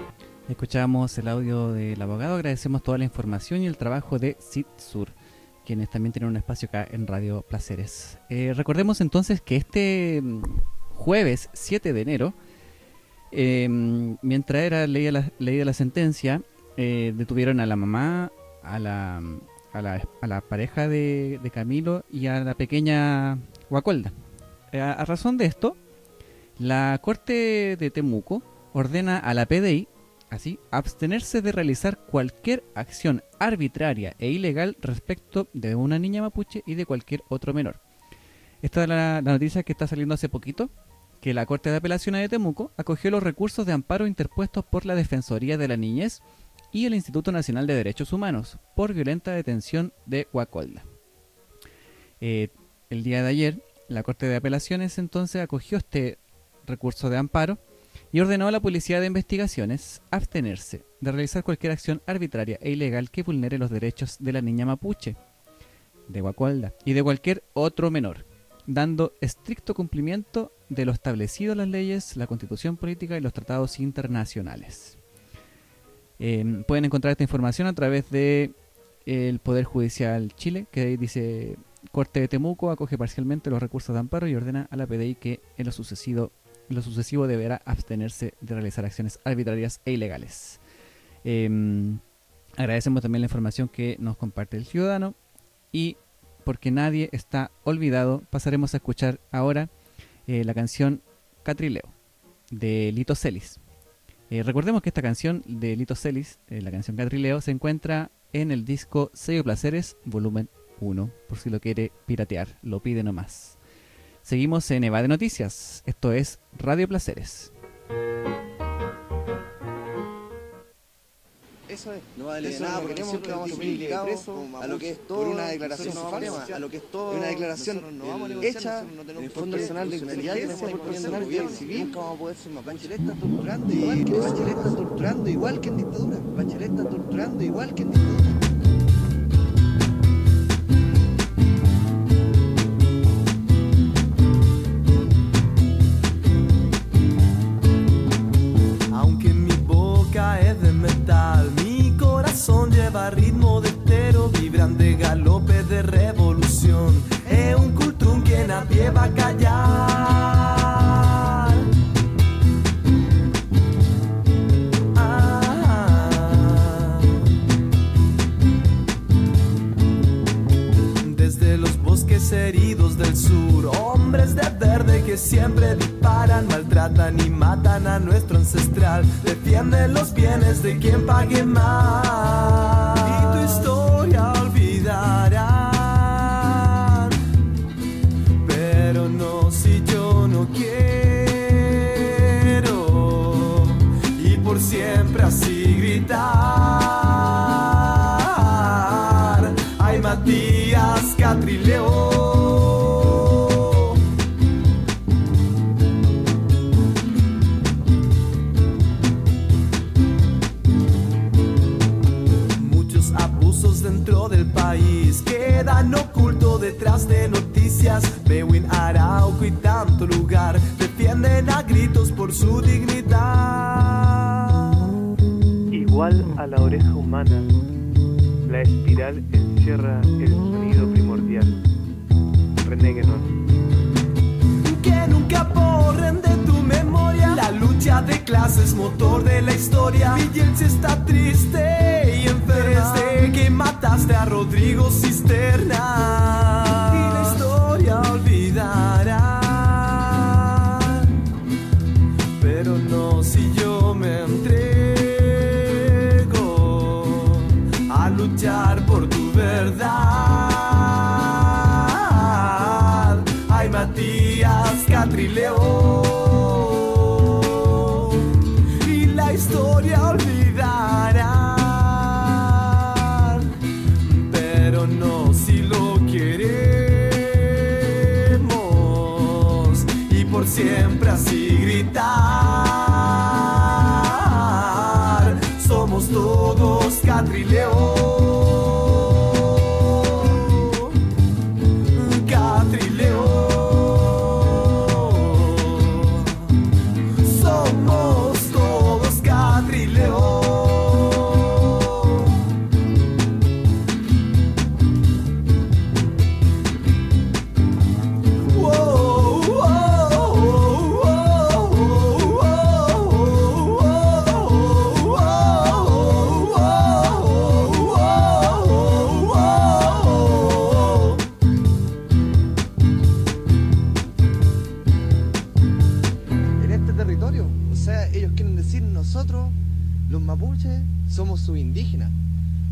Escuchamos el audio del abogado, agradecemos toda la información y el trabajo de CITSUR, quienes también tienen un espacio acá en Radio Placeres. Eh, recordemos entonces que este jueves siete de enero, eh, mientras era leída la, leída la sentencia, eh, detuvieron a la mamá, a la, a la, a la pareja de, de Camilo y a la pequeña Guacolda. Eh, a, a razón de esto, la Corte de Temuco ordena a la P D I así abstenerse de realizar cualquier acción arbitraria e ilegal respecto de una niña mapuche y de cualquier otro menor. Esta es la, la noticia que está saliendo hace poquito, que la Corte de Apelaciones de Temuco acogió los recursos de amparo interpuestos por la Defensoría de la Niñez y el Instituto Nacional de Derechos Humanos por violenta detención de Guacolda. Eh, el día de ayer, la Corte de Apelaciones entonces acogió este recurso de amparo y ordenó a la Policía de Investigaciones abstenerse de realizar cualquier acción arbitraria e ilegal que vulnere los derechos de la niña mapuche, de Guacolda, y de cualquier otro menor, dando estricto cumplimiento de lo establecido en las leyes, la Constitución Política y los tratados internacionales. Eh, pueden encontrar esta información a través de el Poder Judicial Chile, que ahí dice: Corte de Temuco acoge parcialmente los recursos de amparo y ordena a la P D I que en lo sucesivo En lo sucesivo deberá abstenerse de realizar acciones arbitrarias e ilegales. Eh, agradecemos también la información que nos comparte el ciudadano, y porque nadie está olvidado, pasaremos a escuchar ahora eh, la canción Catrileo de Lito Celis. Eh, recordemos que esta canción de Lito Celis, eh, la canción Catrileo, se encuentra en el disco Sello Placeres volumen uno, por si lo quiere piratear, lo pide nomás. Seguimos en Eva de Noticias. Esto es Radio Placeres. Eso es, no vale eso nada, porque queremos que vamos a ser implicados a lo que es todo una declaración falsa, a lo que es todo una declaración hecha en el Fondo Nacional de Inteligencia por personal civil. Nunca vamos a poder ser más. Bachelet está torturando igual que Bachelet está torturando igual que en dictadura. Bachelet está torturando igual que en dictadura. Lleva ritmo de estero, vibran de galope de revolución. Es un cultrún que nadie va a callar. Ah. Desde los bosques heridos del sur, hombres de verde que siempre disparan, maltratan y matan a nuestro ancestral. Defienden los bienes de quien pague más. Historia olvidarán, pero no si yo no quiero, y por siempre así gritar: ay, Matías Catrileo. Dentro del país quedan ocultos detrás de noticias. Bewin, Arauco y tanto lugar defienden a gritos por su dignidad. Igual a la oreja humana, la espiral encierra el sonido primordial. René Guénon. Que nunca borren de tu memoria la lucha de clases, motor de la historia. Villense está triste y enferma desde que mataste a Rodrigo Cisterna. Y la historia olvidará, pero no si yo me entrego a luchar por tu verdad. Ay, Matías Catrileo. Y la historia olvidará, pero no si lo queremos, y por siempre así gritar: somos todos Catrileo.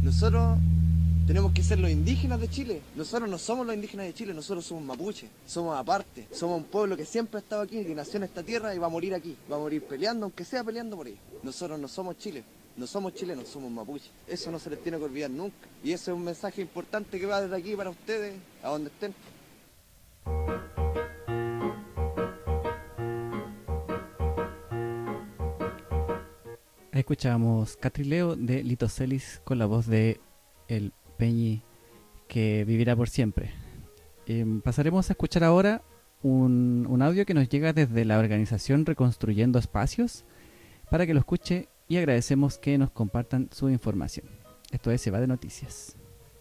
Nosotros tenemos que ser los indígenas de Chile. Nosotros no somos los indígenas de Chile, nosotros somos mapuches, somos aparte, somos un pueblo que siempre ha estado aquí, que nació en esta tierra y va a morir aquí, va a morir peleando, aunque sea peleando por ella. Nosotros no somos Chile, no somos chilenos, somos mapuches. Eso no se les tiene que olvidar nunca. Y ese es un mensaje importante que va desde aquí para ustedes, a donde estén. Escuchamos Catrileo de Lito Celis con la voz de el Peñi que vivirá por siempre. Eh, pasaremos a escuchar ahora un, un audio que nos llega desde la organización Reconstruyendo Espacios para que lo escuche y agradecemos que nos compartan su información. Esto es Eva de Noticias.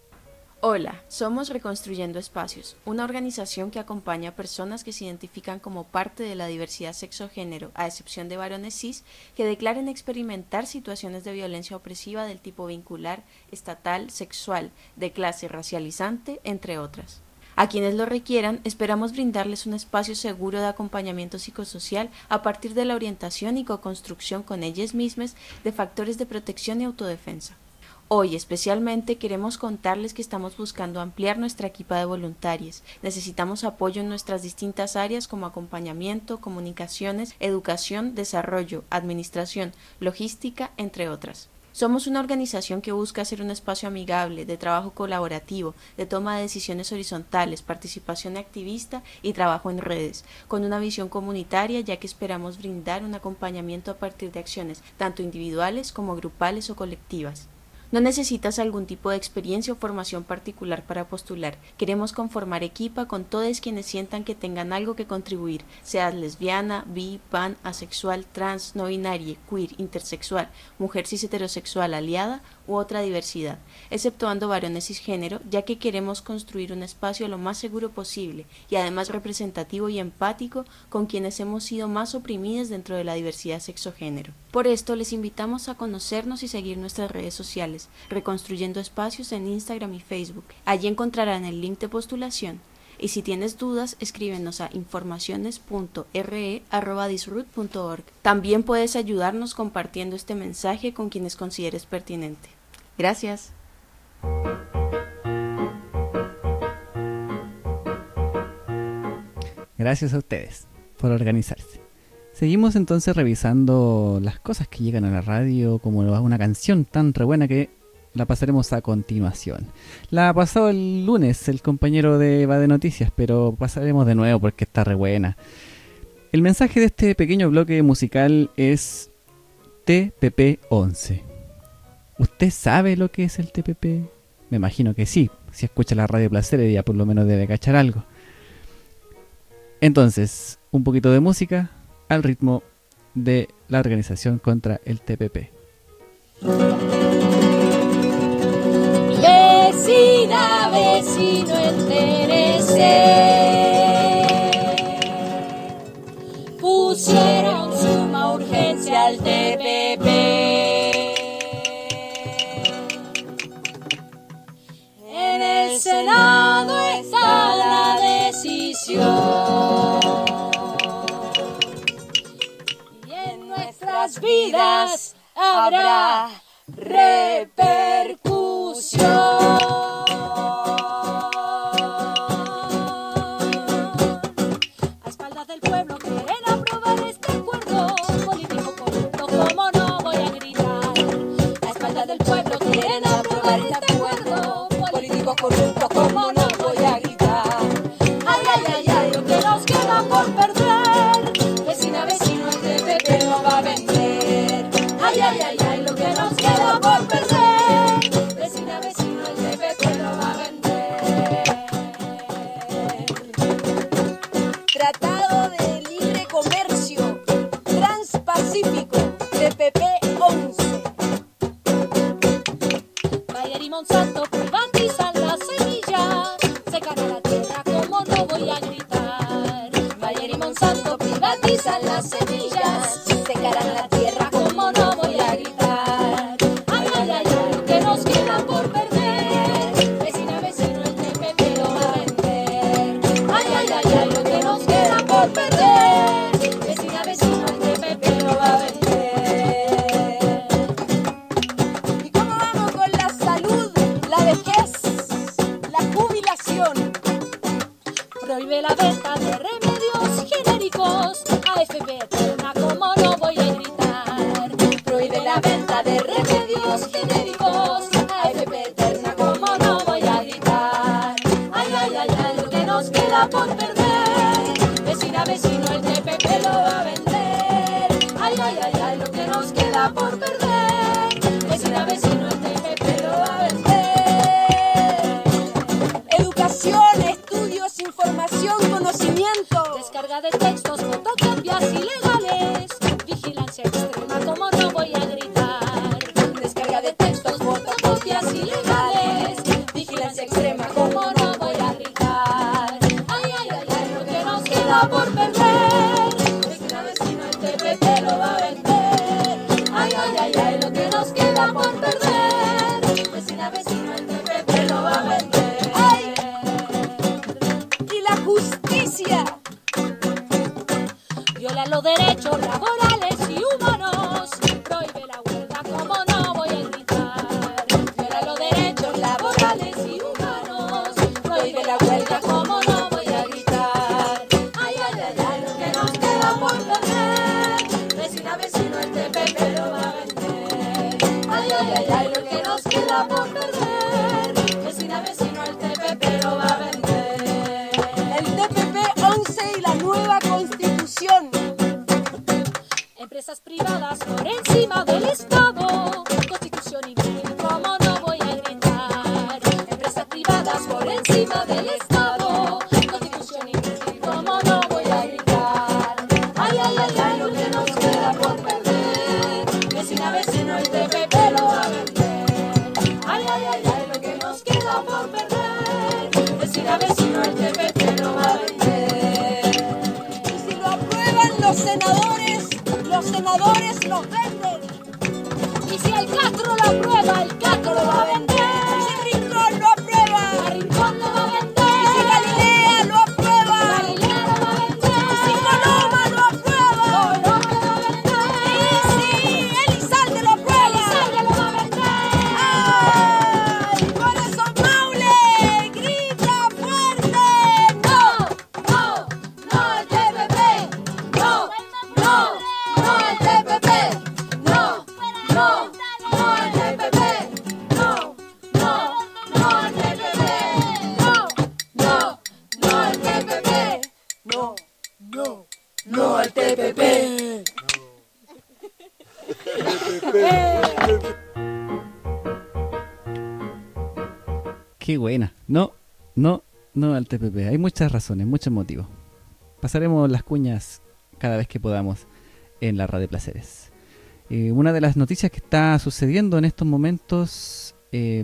Hola, somos Reconstruyendo Espacios, una organización que acompaña a personas que se identifican como parte de la diversidad sexo-género, a excepción de varones cis, que declaren experimentar situaciones de violencia opresiva del tipo vincular, estatal, sexual, de clase racializante, entre otras. A quienes lo requieran, esperamos brindarles un espacio seguro de acompañamiento psicosocial a partir de la orientación y co-construcción con ellas mismas de factores de protección y autodefensa. Hoy especialmente queremos contarles que estamos buscando ampliar nuestra equipa de voluntarias. Necesitamos apoyo en nuestras distintas áreas como acompañamiento, comunicaciones, educación, desarrollo, administración, logística, entre otras. Somos una organización que busca ser un espacio amigable, de trabajo colaborativo, de toma de decisiones horizontales, participación activista y trabajo en redes, con una visión comunitaria ya que esperamos brindar un acompañamiento a partir de acciones tanto individuales como grupales o colectivas. No necesitas algún tipo de experiencia o formación particular para postular. Queremos conformar equipa con todos quienes sientan que tengan algo que contribuir, seas lesbiana, bi, pan, asexual, trans, no binaria, queer, intersexual, mujer cis heterosexual aliada u otra diversidad, exceptuando varones cisgénero, ya que queremos construir un espacio lo más seguro posible y además representativo y empático con quienes hemos sido más oprimidas dentro de la diversidad sexogénero. Por esto les invitamos a conocernos y seguir nuestras redes sociales, Reconstruyendo Espacios en Instagram y Facebook. Allí encontrarán el link de postulación. Y si tienes dudas, escríbenos a informaciones punto r e arroba disroot punto org. También puedes ayudarnos compartiendo este mensaje con quienes consideres pertinente. Gracias. Gracias a ustedes por organizarse. Seguimos entonces revisando las cosas que llegan a la radio, como una canción tan re buena que la pasaremos a continuación. La ha pasado el lunes el compañero de Eva de Noticias, pero pasaremos de nuevo porque está re buena. El mensaje de este pequeño bloque musical es T P P once. ¿Usted sabe lo que es el T P P? Me imagino que sí. Si escucha la radio Placer ya por lo menos debe cachar algo. Entonces, un poquito de música al ritmo de la organización contra el T P P. Vecina, vecino, entérese. Pusieron suma urgencia al T P P. En el Senado está la decisión. Y en nuestras vidas habrá repercusión. A espaldas del pueblo quieren aprobar este acuerdo político corrupto, como no voy a gritar. A espaldas del pueblo quieren aprobar este acuerdo político corrupto, como no voy a gritar. Ay, ay, ay, ay, lo que nos queda por perder. Vecina, vecino, el T P P no va a vencer. Ay, ay, ay, ay, lo que nos queda por perder. Prohíbe la venta de remedios genéricos. A F P Eterna, como no voy a gritar. Prohíbe la venta de remedios genéricos. A F P Eterna, como no voy a gritar. Ay, ay, ay, ay, lo que nos queda por perder. Vecina, vecino, el T P P lo va a vender. Ay, ay, ay, ay, lo que nos queda por perder. Vecina, vecino, el T P P lo va a vender. Educación, estudios, información, conocimiento. Descarga de textos, fotocopias ilegales. Vigilancia extrema, como no voy a gritar. Descarga de textos, fotocopias ilegales. Vigilancia extrema, como no voy a gritar. Ay, ay, ay, ay, lo que nos queda por perder. Vecina, vecino, el T P P lo va a vender. Ay, ay, ay, ay, lo que nos queda por perder. Vecina, vecino, el T P P lo va a vender. ¡Ay! Y la justicia viola los derechos laborales y humanos. Prohíbe la huelga, como no voy a gritar. Viola los derechos laborales y humanos. Prohíbe la huelga, como no voy a gritar. Ay, ay, ay, ay, lo que nos queda por perder. Vecina, vecino, el T P P lo va a vender. Ay, ay, ay, ay, lo que nos queda por perder. Vecina, vecino, el T P P lo va a vender. El T P P once y la nueva constitución. Empresas privadas por encima del Estado. Constitución inútil, como no voy a gritar. Empresas privadas por encima del Estado. Constitución inútil, como no voy a gritar. Ay, ay, ay, ay, lo que nos queda por perder. Vecina, vecino, el T P P lo va a vender. Ay, ay, ay, ay, lo que nos queda por perder. Vecina, vecino, el T P P lo va a vender. Y si lo aprueban los senadores, los senadores los venden. Y si el Castro lo aprueba, el Castro lo va a vender. Y si Rincón lo aprueba, a Rincón lo va a vender. Y si Galilea lo aprueba, Galilea lo va a vender. Y si Coloma lo aprueba, Coloma lo va a vender. Y si Elizalde lo aprueba, Elizalde lo va a vender. ¡Ay! Por eso Maule grita fuerte. No, no, no al T P P. No, no, no al T P P. No, no, no al T P P. No, no, no al T P P. No, no, no al T P P. No, no, No al T P P. Qué buena. No, no, no al T P P. Hay muchas razones, muchos motivos. Pasaremos las cuñas cada vez que podamos en la Radio Placeres. Eh, una de las noticias que está sucediendo en estos momentos eh,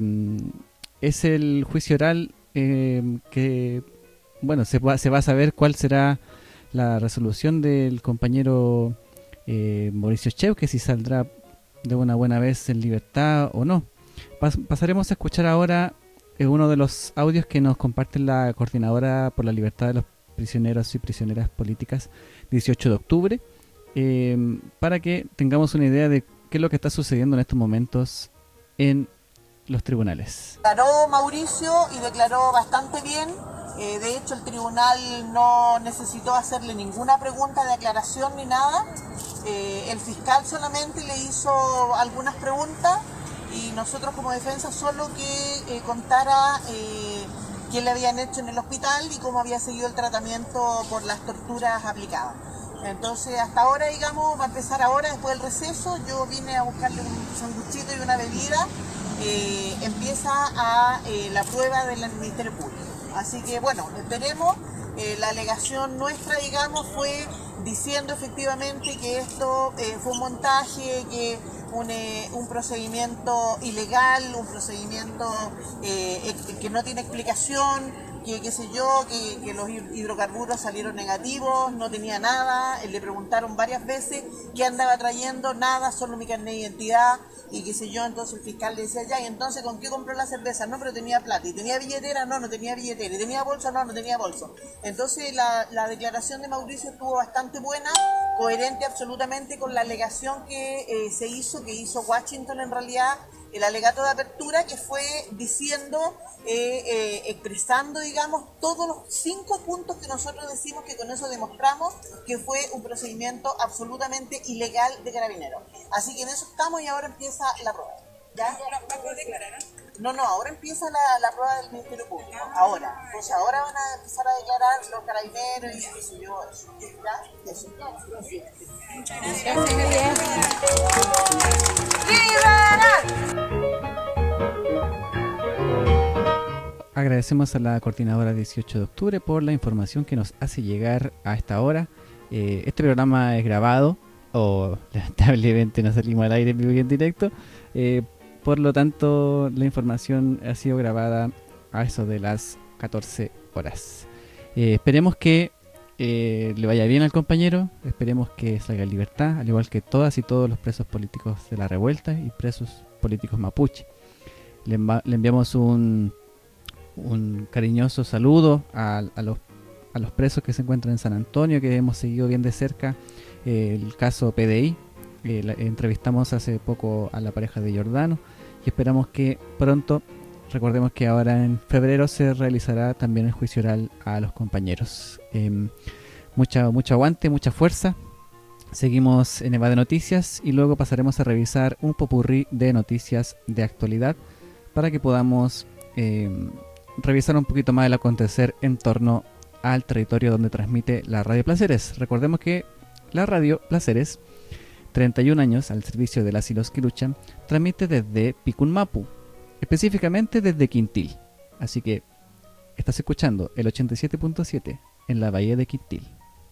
es el juicio oral eh, que, bueno, se va, se va a saber cuál será la resolución del compañero eh, Mauricio Cheu, que si saldrá de una buena vez en libertad o no. Pas- pasaremos a escuchar ahora eh, uno de los audios que nos comparte la Coordinadora por la Libertad de los Prisioneros y Prisioneras Políticas, dieciocho de octubre, eh, para que tengamos una idea de qué es lo que está sucediendo en estos momentos en los tribunales. Declaró Mauricio y declaró bastante bien. Eh, de hecho, el tribunal no necesitó hacerle ninguna pregunta de aclaración ni nada. Eh, el fiscal solamente le hizo algunas preguntas y nosotros como defensa solo que eh, contara eh, qué le habían hecho en el hospital y cómo había seguido el tratamiento por las torturas aplicadas. Entonces, hasta ahora, digamos, va a empezar ahora, después del receso. Yo vine a buscarle un sanguchito y una bebida. Eh, empieza a eh, la prueba del Ministerio Público. Así que, bueno, esperemos. Eh, la alegación nuestra, digamos, fue diciendo efectivamente que esto eh, fue un montaje, que un, eh, un procedimiento ilegal, un procedimiento eh, que no tiene explicación, que qué sé yo, que, que los hidrocarburos salieron negativos, no tenía nada. Le preguntaron varias veces qué andaba trayendo, nada, solo mi carnet de identidad y qué sé yo. Entonces el fiscal le decía, ya, y entonces ¿con qué compró la cerveza? No, pero tenía plata. ¿Y tenía billetera? No, no tenía billetera. ¿Y tenía bolso? No, no tenía bolso. Entonces la, la declaración de Mauricio estuvo bastante buena, coherente absolutamente con la alegación que eh, se hizo, que hizo Washington en realidad, el alegato de apertura que fue diciendo, eh, eh, expresando, digamos, todos los cinco puntos que nosotros decimos que con eso demostramos que fue un procedimiento absolutamente ilegal de Carabineros. Así que en eso estamos y ahora empieza la prueba. ¿Ya? No, no, ahora empieza la, la prueba del Ministerio Público. Ahora. Entonces ahora van a empezar a declarar los carabineros y qué sé yo, eso. ¿Ya? Eso. Muchas gracias. Agradecemos a la coordinadora dieciocho de octubre por la información que nos hace llegar a esta hora. Eh, este programa es grabado, o lamentablemente no salimos al aire en vivo y en directo. Eh, Por lo tanto, la información ha sido grabada a eso de las catorce horas. Eh, esperemos que eh, le vaya bien al compañero, esperemos que salga en libertad, al igual que todas y todos los presos políticos de la revuelta y presos políticos mapuche. Le, env- le enviamos un, un cariñoso saludo a, a, los, a los presos que se encuentran en San Antonio, que hemos seguido bien de cerca eh, el caso P D I. Eh, la, entrevistamos hace poco a la pareja de Giordano y esperamos que pronto, recordemos que ahora en febrero se realizará también el juicio oral a los compañeros. Eh, mucha, mucho aguante, mucha fuerza. Seguimos en Evade Noticias y luego pasaremos a revisar un popurrí de noticias de actualidad para que podamos eh, revisar un poquito más el acontecer en torno al territorio donde transmite la Radio Placeres. Recordemos que la Radio Placeres, treinta y un años al servicio de las y los que luchan, transmite desde Picunmapu, específicamente desde Quintil. Así que estás escuchando el ochenta y siete punto siete en la bahía de Quintil.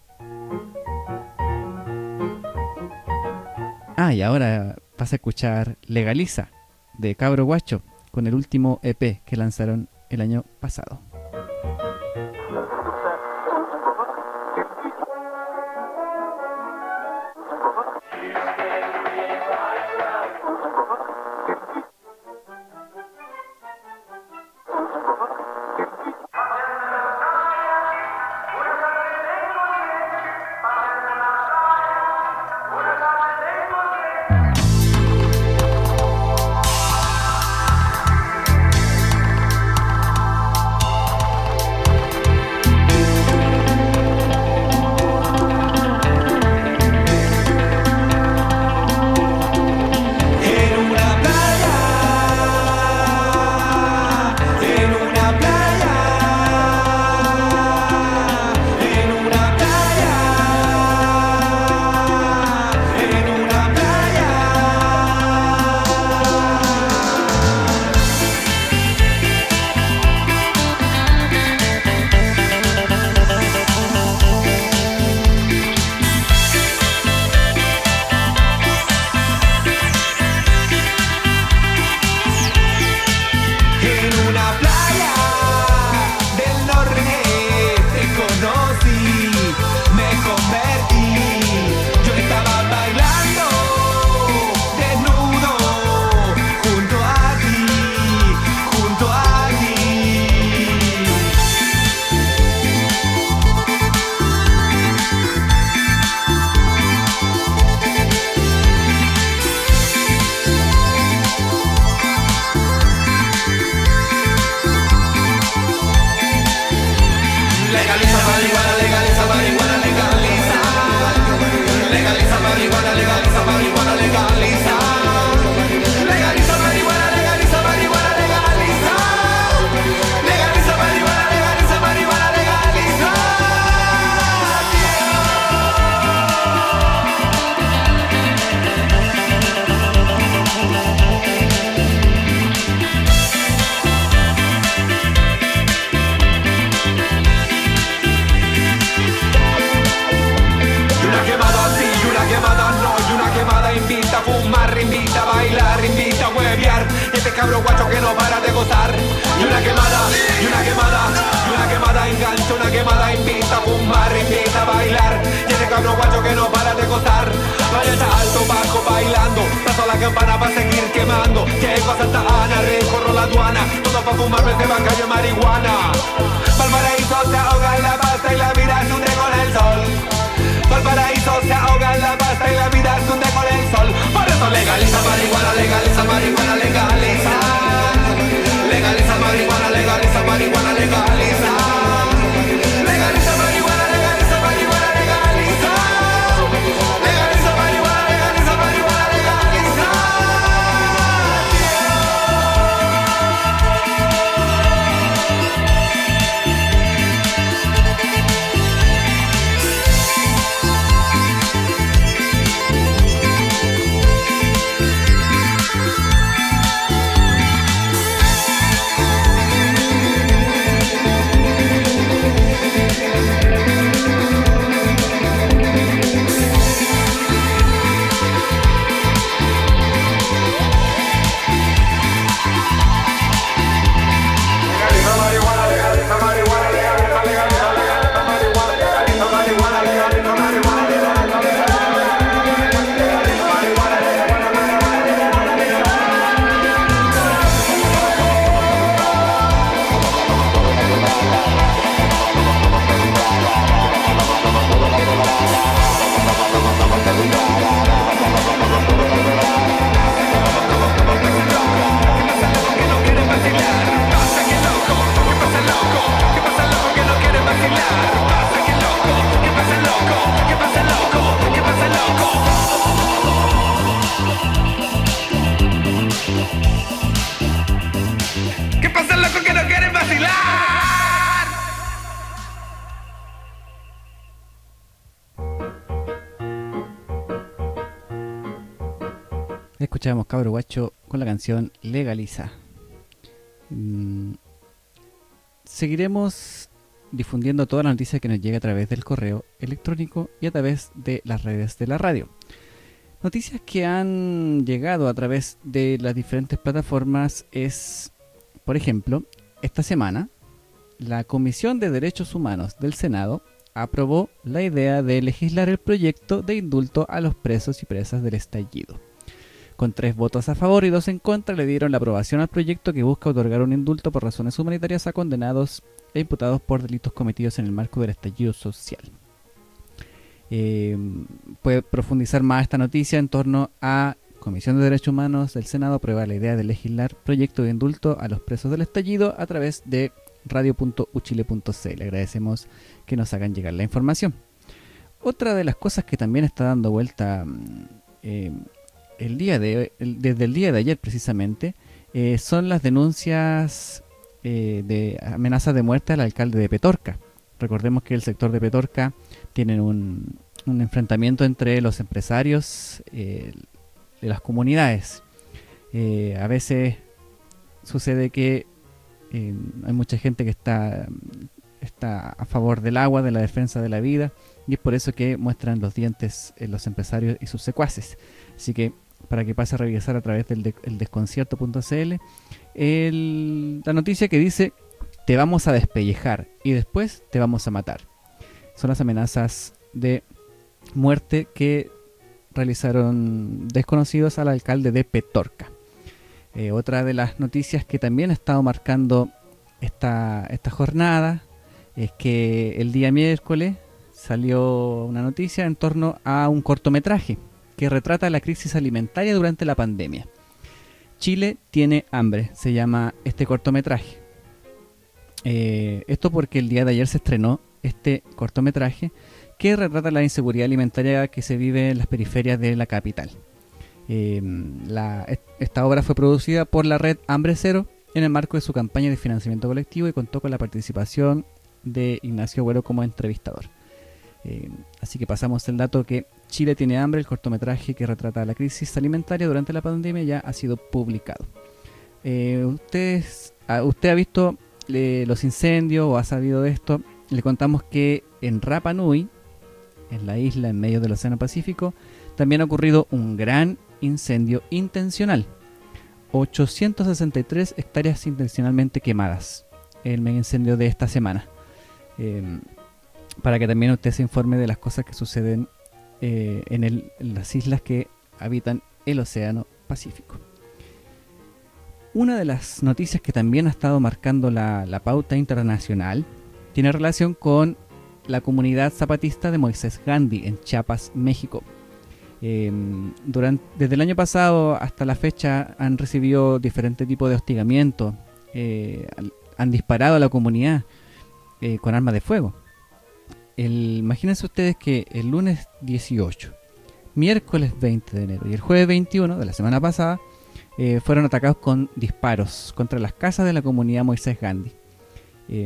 Ah, y ahora vas a escuchar Legaliza de Cabro Guacho con el último E P que lanzaron el año pasado. cabro guacho que no para de gozar. Y una quemada, y una quemada, y una quemada engancha, una quemada invita a fumar, invita a bailar. Y ese cabro guacho que no para de gozar. Vaya alto, bajo, bailando, paso la campana para seguir quemando. Llego a Santa Ana, recorro la aduana, todo pa' fumarme ese bacayo de marihuana. Valparaíso se ahoga en la pasta y la vida se hunde con el sol. Valparaíso se ahoga en la pasta y la vida se hunde con el sol. Por eso legaliza marihuana, legaliza marihuana, legaliza. Escuchábamos Cabro Guacho con la canción Legaliza. Mm, seguiremos difundiendo toda la noticia que nos llega a través del correo electrónico y a través de las redes de la radio. Noticias que han llegado a través de las diferentes plataformas es, por ejemplo, esta semana la Comisión de Derechos Humanos del Senado aprobó la idea de legislar el proyecto de indulto a los presos y presas del estallido. Con tres votos a favor y dos en contra le dieron la aprobación al proyecto que busca otorgar un indulto por razones humanitarias a condenados e imputados por delitos cometidos en el marco del estallido social. Eh, puede profundizar más esta noticia en torno a Comisión de Derechos Humanos del Senado aprueba la idea de legislar proyecto de indulto a los presos del estallido a través de radio punto u chile punto c l. Agradecemos que nos hagan llegar la información. Otra de las cosas que también está dando vuelta eh, el día de el, desde el día de ayer precisamente eh, son las denuncias eh, de amenazas de muerte al alcalde de Petorca. Recordemos que el sector de Petorca tiene un, un enfrentamiento entre los empresarios eh, de las comunidades. Eh, a veces sucede que eh, hay mucha gente que está, está a favor del agua, de la defensa de la vida, y es por eso que muestran los dientes en los empresarios y sus secuaces. Así que para que pase a revisar a través del de, el desconcierto punto c l el, la noticia que dice: te vamos a despellejar y después te vamos a matar. Son las amenazas de muerte que realizaron desconocidos al alcalde de Petorca. Eh, otra de las noticias que también ha estado marcando esta, esta jornada es que el día miércoles salió una noticia en torno a un cortometraje que retrata la crisis alimentaria durante la pandemia. Chile tiene hambre, se llama este cortometraje. Eh, esto porque el día de ayer se estrenó este cortometraje que retrata la inseguridad alimentaria que se vive en las periferias de la capital. Eh, la, esta obra fue producida por la red Hambre Cero en el marco de su campaña de financiamiento colectivo y contó con la participación de Ignacio Agüero como entrevistador. Eh, así que pasamos el dato que Chile tiene hambre, el cortometraje que retrata la crisis alimentaria durante la pandemia, ya ha sido publicado. Eh, ustedes, ¿Usted ha visto eh, los incendios o ha sabido de esto? Le contamos que en Rapa Nui, en la isla en medio del Océano Pacífico, también ha ocurrido un gran incendio intencional. ochocientas sesenta y tres hectáreas intencionalmente quemadas. El mega incendio de esta semana. Eh, para que también usted se informe de las cosas que suceden eh, en, el, en las islas que habitan el Océano Pacífico. Una de las noticias que también ha estado marcando la, la pauta internacional tiene relación con la comunidad zapatista de Moisés Gandhi en Chiapas, México. Eh, durante, desde el año pasado hasta la fecha han recibido diferentes tipos de hostigamiento, eh, han disparado a la comunidad eh, con armas de fuego. El, imagínense ustedes que el lunes dieciocho, miércoles veinte de enero y el jueves veintiuno de la semana pasada eh, fueron atacados con disparos contra las casas de la comunidad Moisés Gandhi. Eh,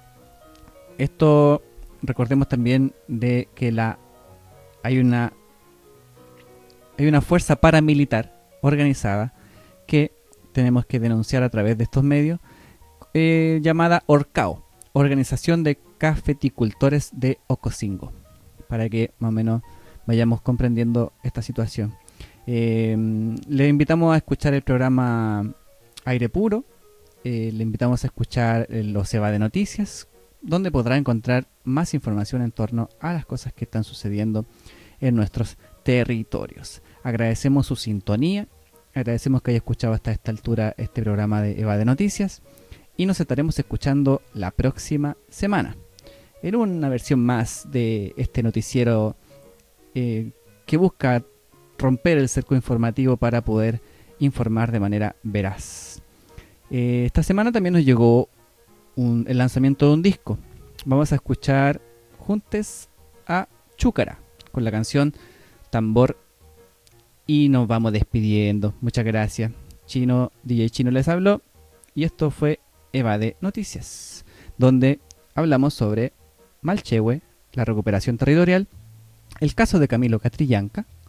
esto, recordemos también de que la hay una hay una fuerza paramilitar organizada que tenemos que denunciar a través de estos medios, eh, llamada ORCAO, Organización de Cafeticultores de Ocosingo, para que más o menos vayamos comprendiendo esta situación. Eh, le invitamos a escuchar el programa Aire Puro, eh, le invitamos a escuchar los E V A de Noticias, donde podrá encontrar más información en torno a las cosas que están sucediendo en nuestros territorios. Agradecemos su sintonía, agradecemos que haya escuchado hasta esta altura este programa de E V A de Noticias y nos estaremos escuchando la próxima semana en una versión más de este noticiero eh, que busca romper el cerco informativo para poder informar de manera veraz. Eh, esta semana también nos llegó un, el lanzamiento de un disco. Vamos a escuchar juntos a Chúcara con la canción Tambor y nos vamos despidiendo. Muchas gracias. Chino, D J Chino les habló y esto fue E V A de Noticias, donde hablamos sobre Malchehue, la recuperación territorial, el caso de Camilo Catrillanca,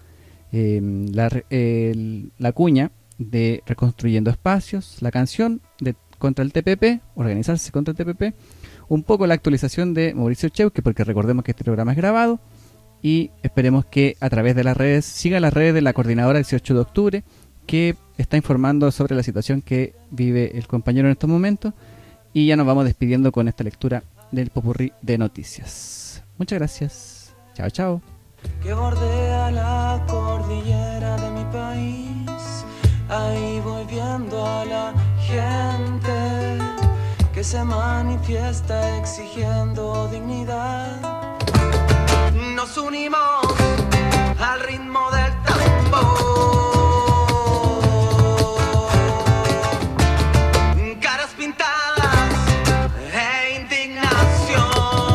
eh, la, el, la cuña de Reconstruyendo Espacios, la canción de contra el T P P, organizarse contra el T P P, un poco la actualización de Mauricio Cheuque, porque recordemos que este programa es grabado, y esperemos que a través de las redes, siga las redes de la Coordinadora dieciocho de octubre, que está informando sobre la situación que vive el compañero en estos momentos, y ya nos vamos despidiendo con esta lectura del popurrí de noticias. Muchas gracias. Chao, chao. Que bordea la cordillera de mi país, ahí voy viendo a la gente que se manifiesta exigiendo dignidad. Nos unimos al ritmo del tambor, caras pintadas e indignación.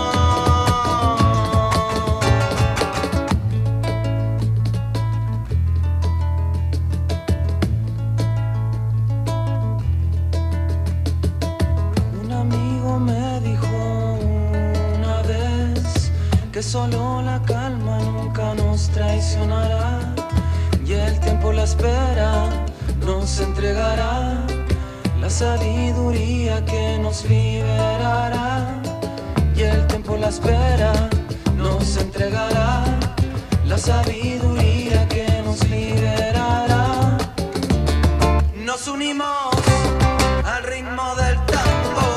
Un amigo me dijo una vez que solo la calma nunca nos traicionará, y el tiempo la espera nos entregará la sabiduría que nos liberará, y el tiempo la espera nos entregará la sabiduría que nos liberará. Nos unimos al ritmo del tambor,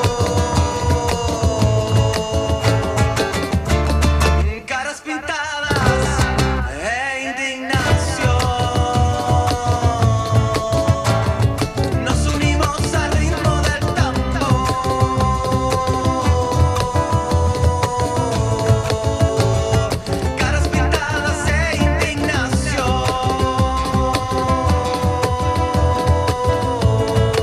caras pintadas e indignación. Nos unimos al ritmo del tambor, caras pintadas e indignación.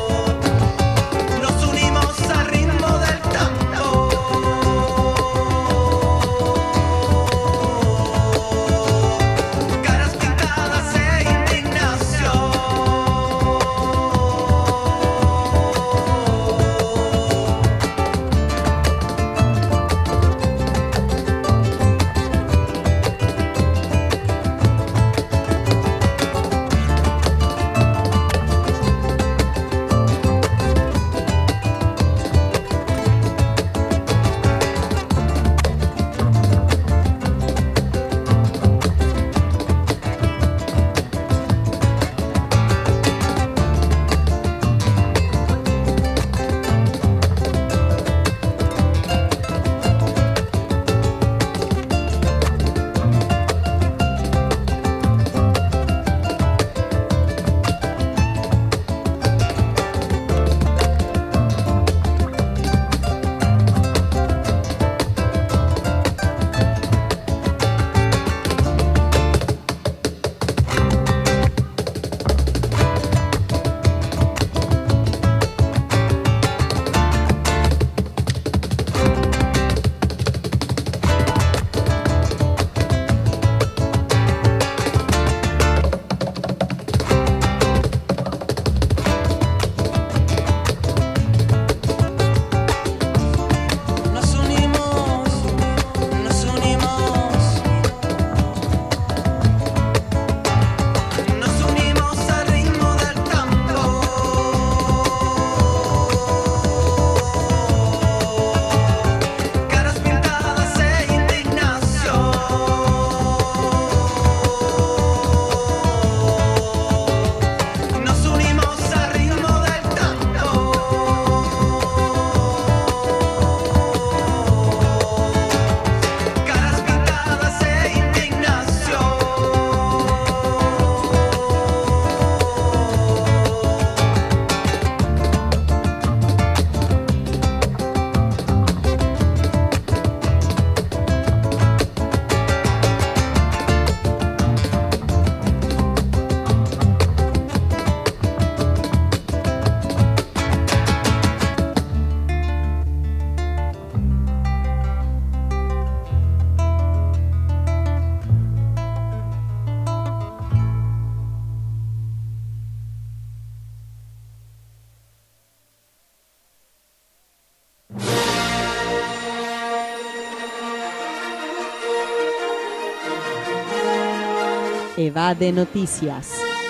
Evade Noticias.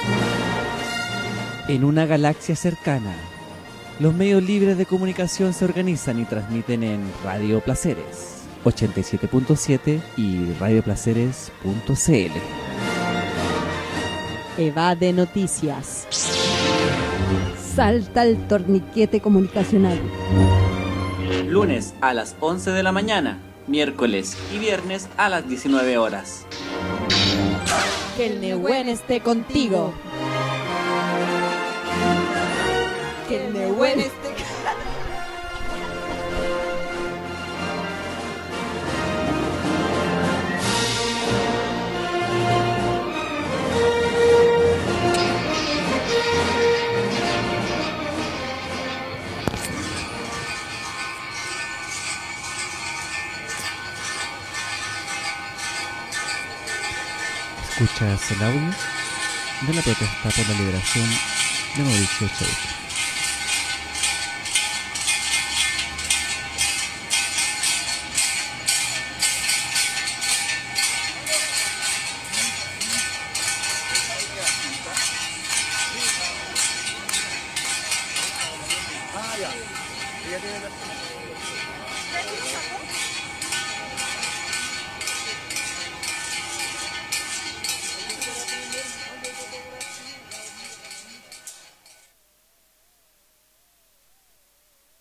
En una galaxia cercana, los medios libres de comunicación se organizan y transmiten en Radio Placeres ochenta y siete punto siete y radio placeres punto c l. Evade Noticias. Salta el torniquete comunicacional. Lunes a las once de la mañana, miércoles y viernes a las diecinueve horas. Que el Nehuen esté contigo. Que el Nehuen esté Escuchas el audio de la protesta por la liberación de Mauricio Chauche.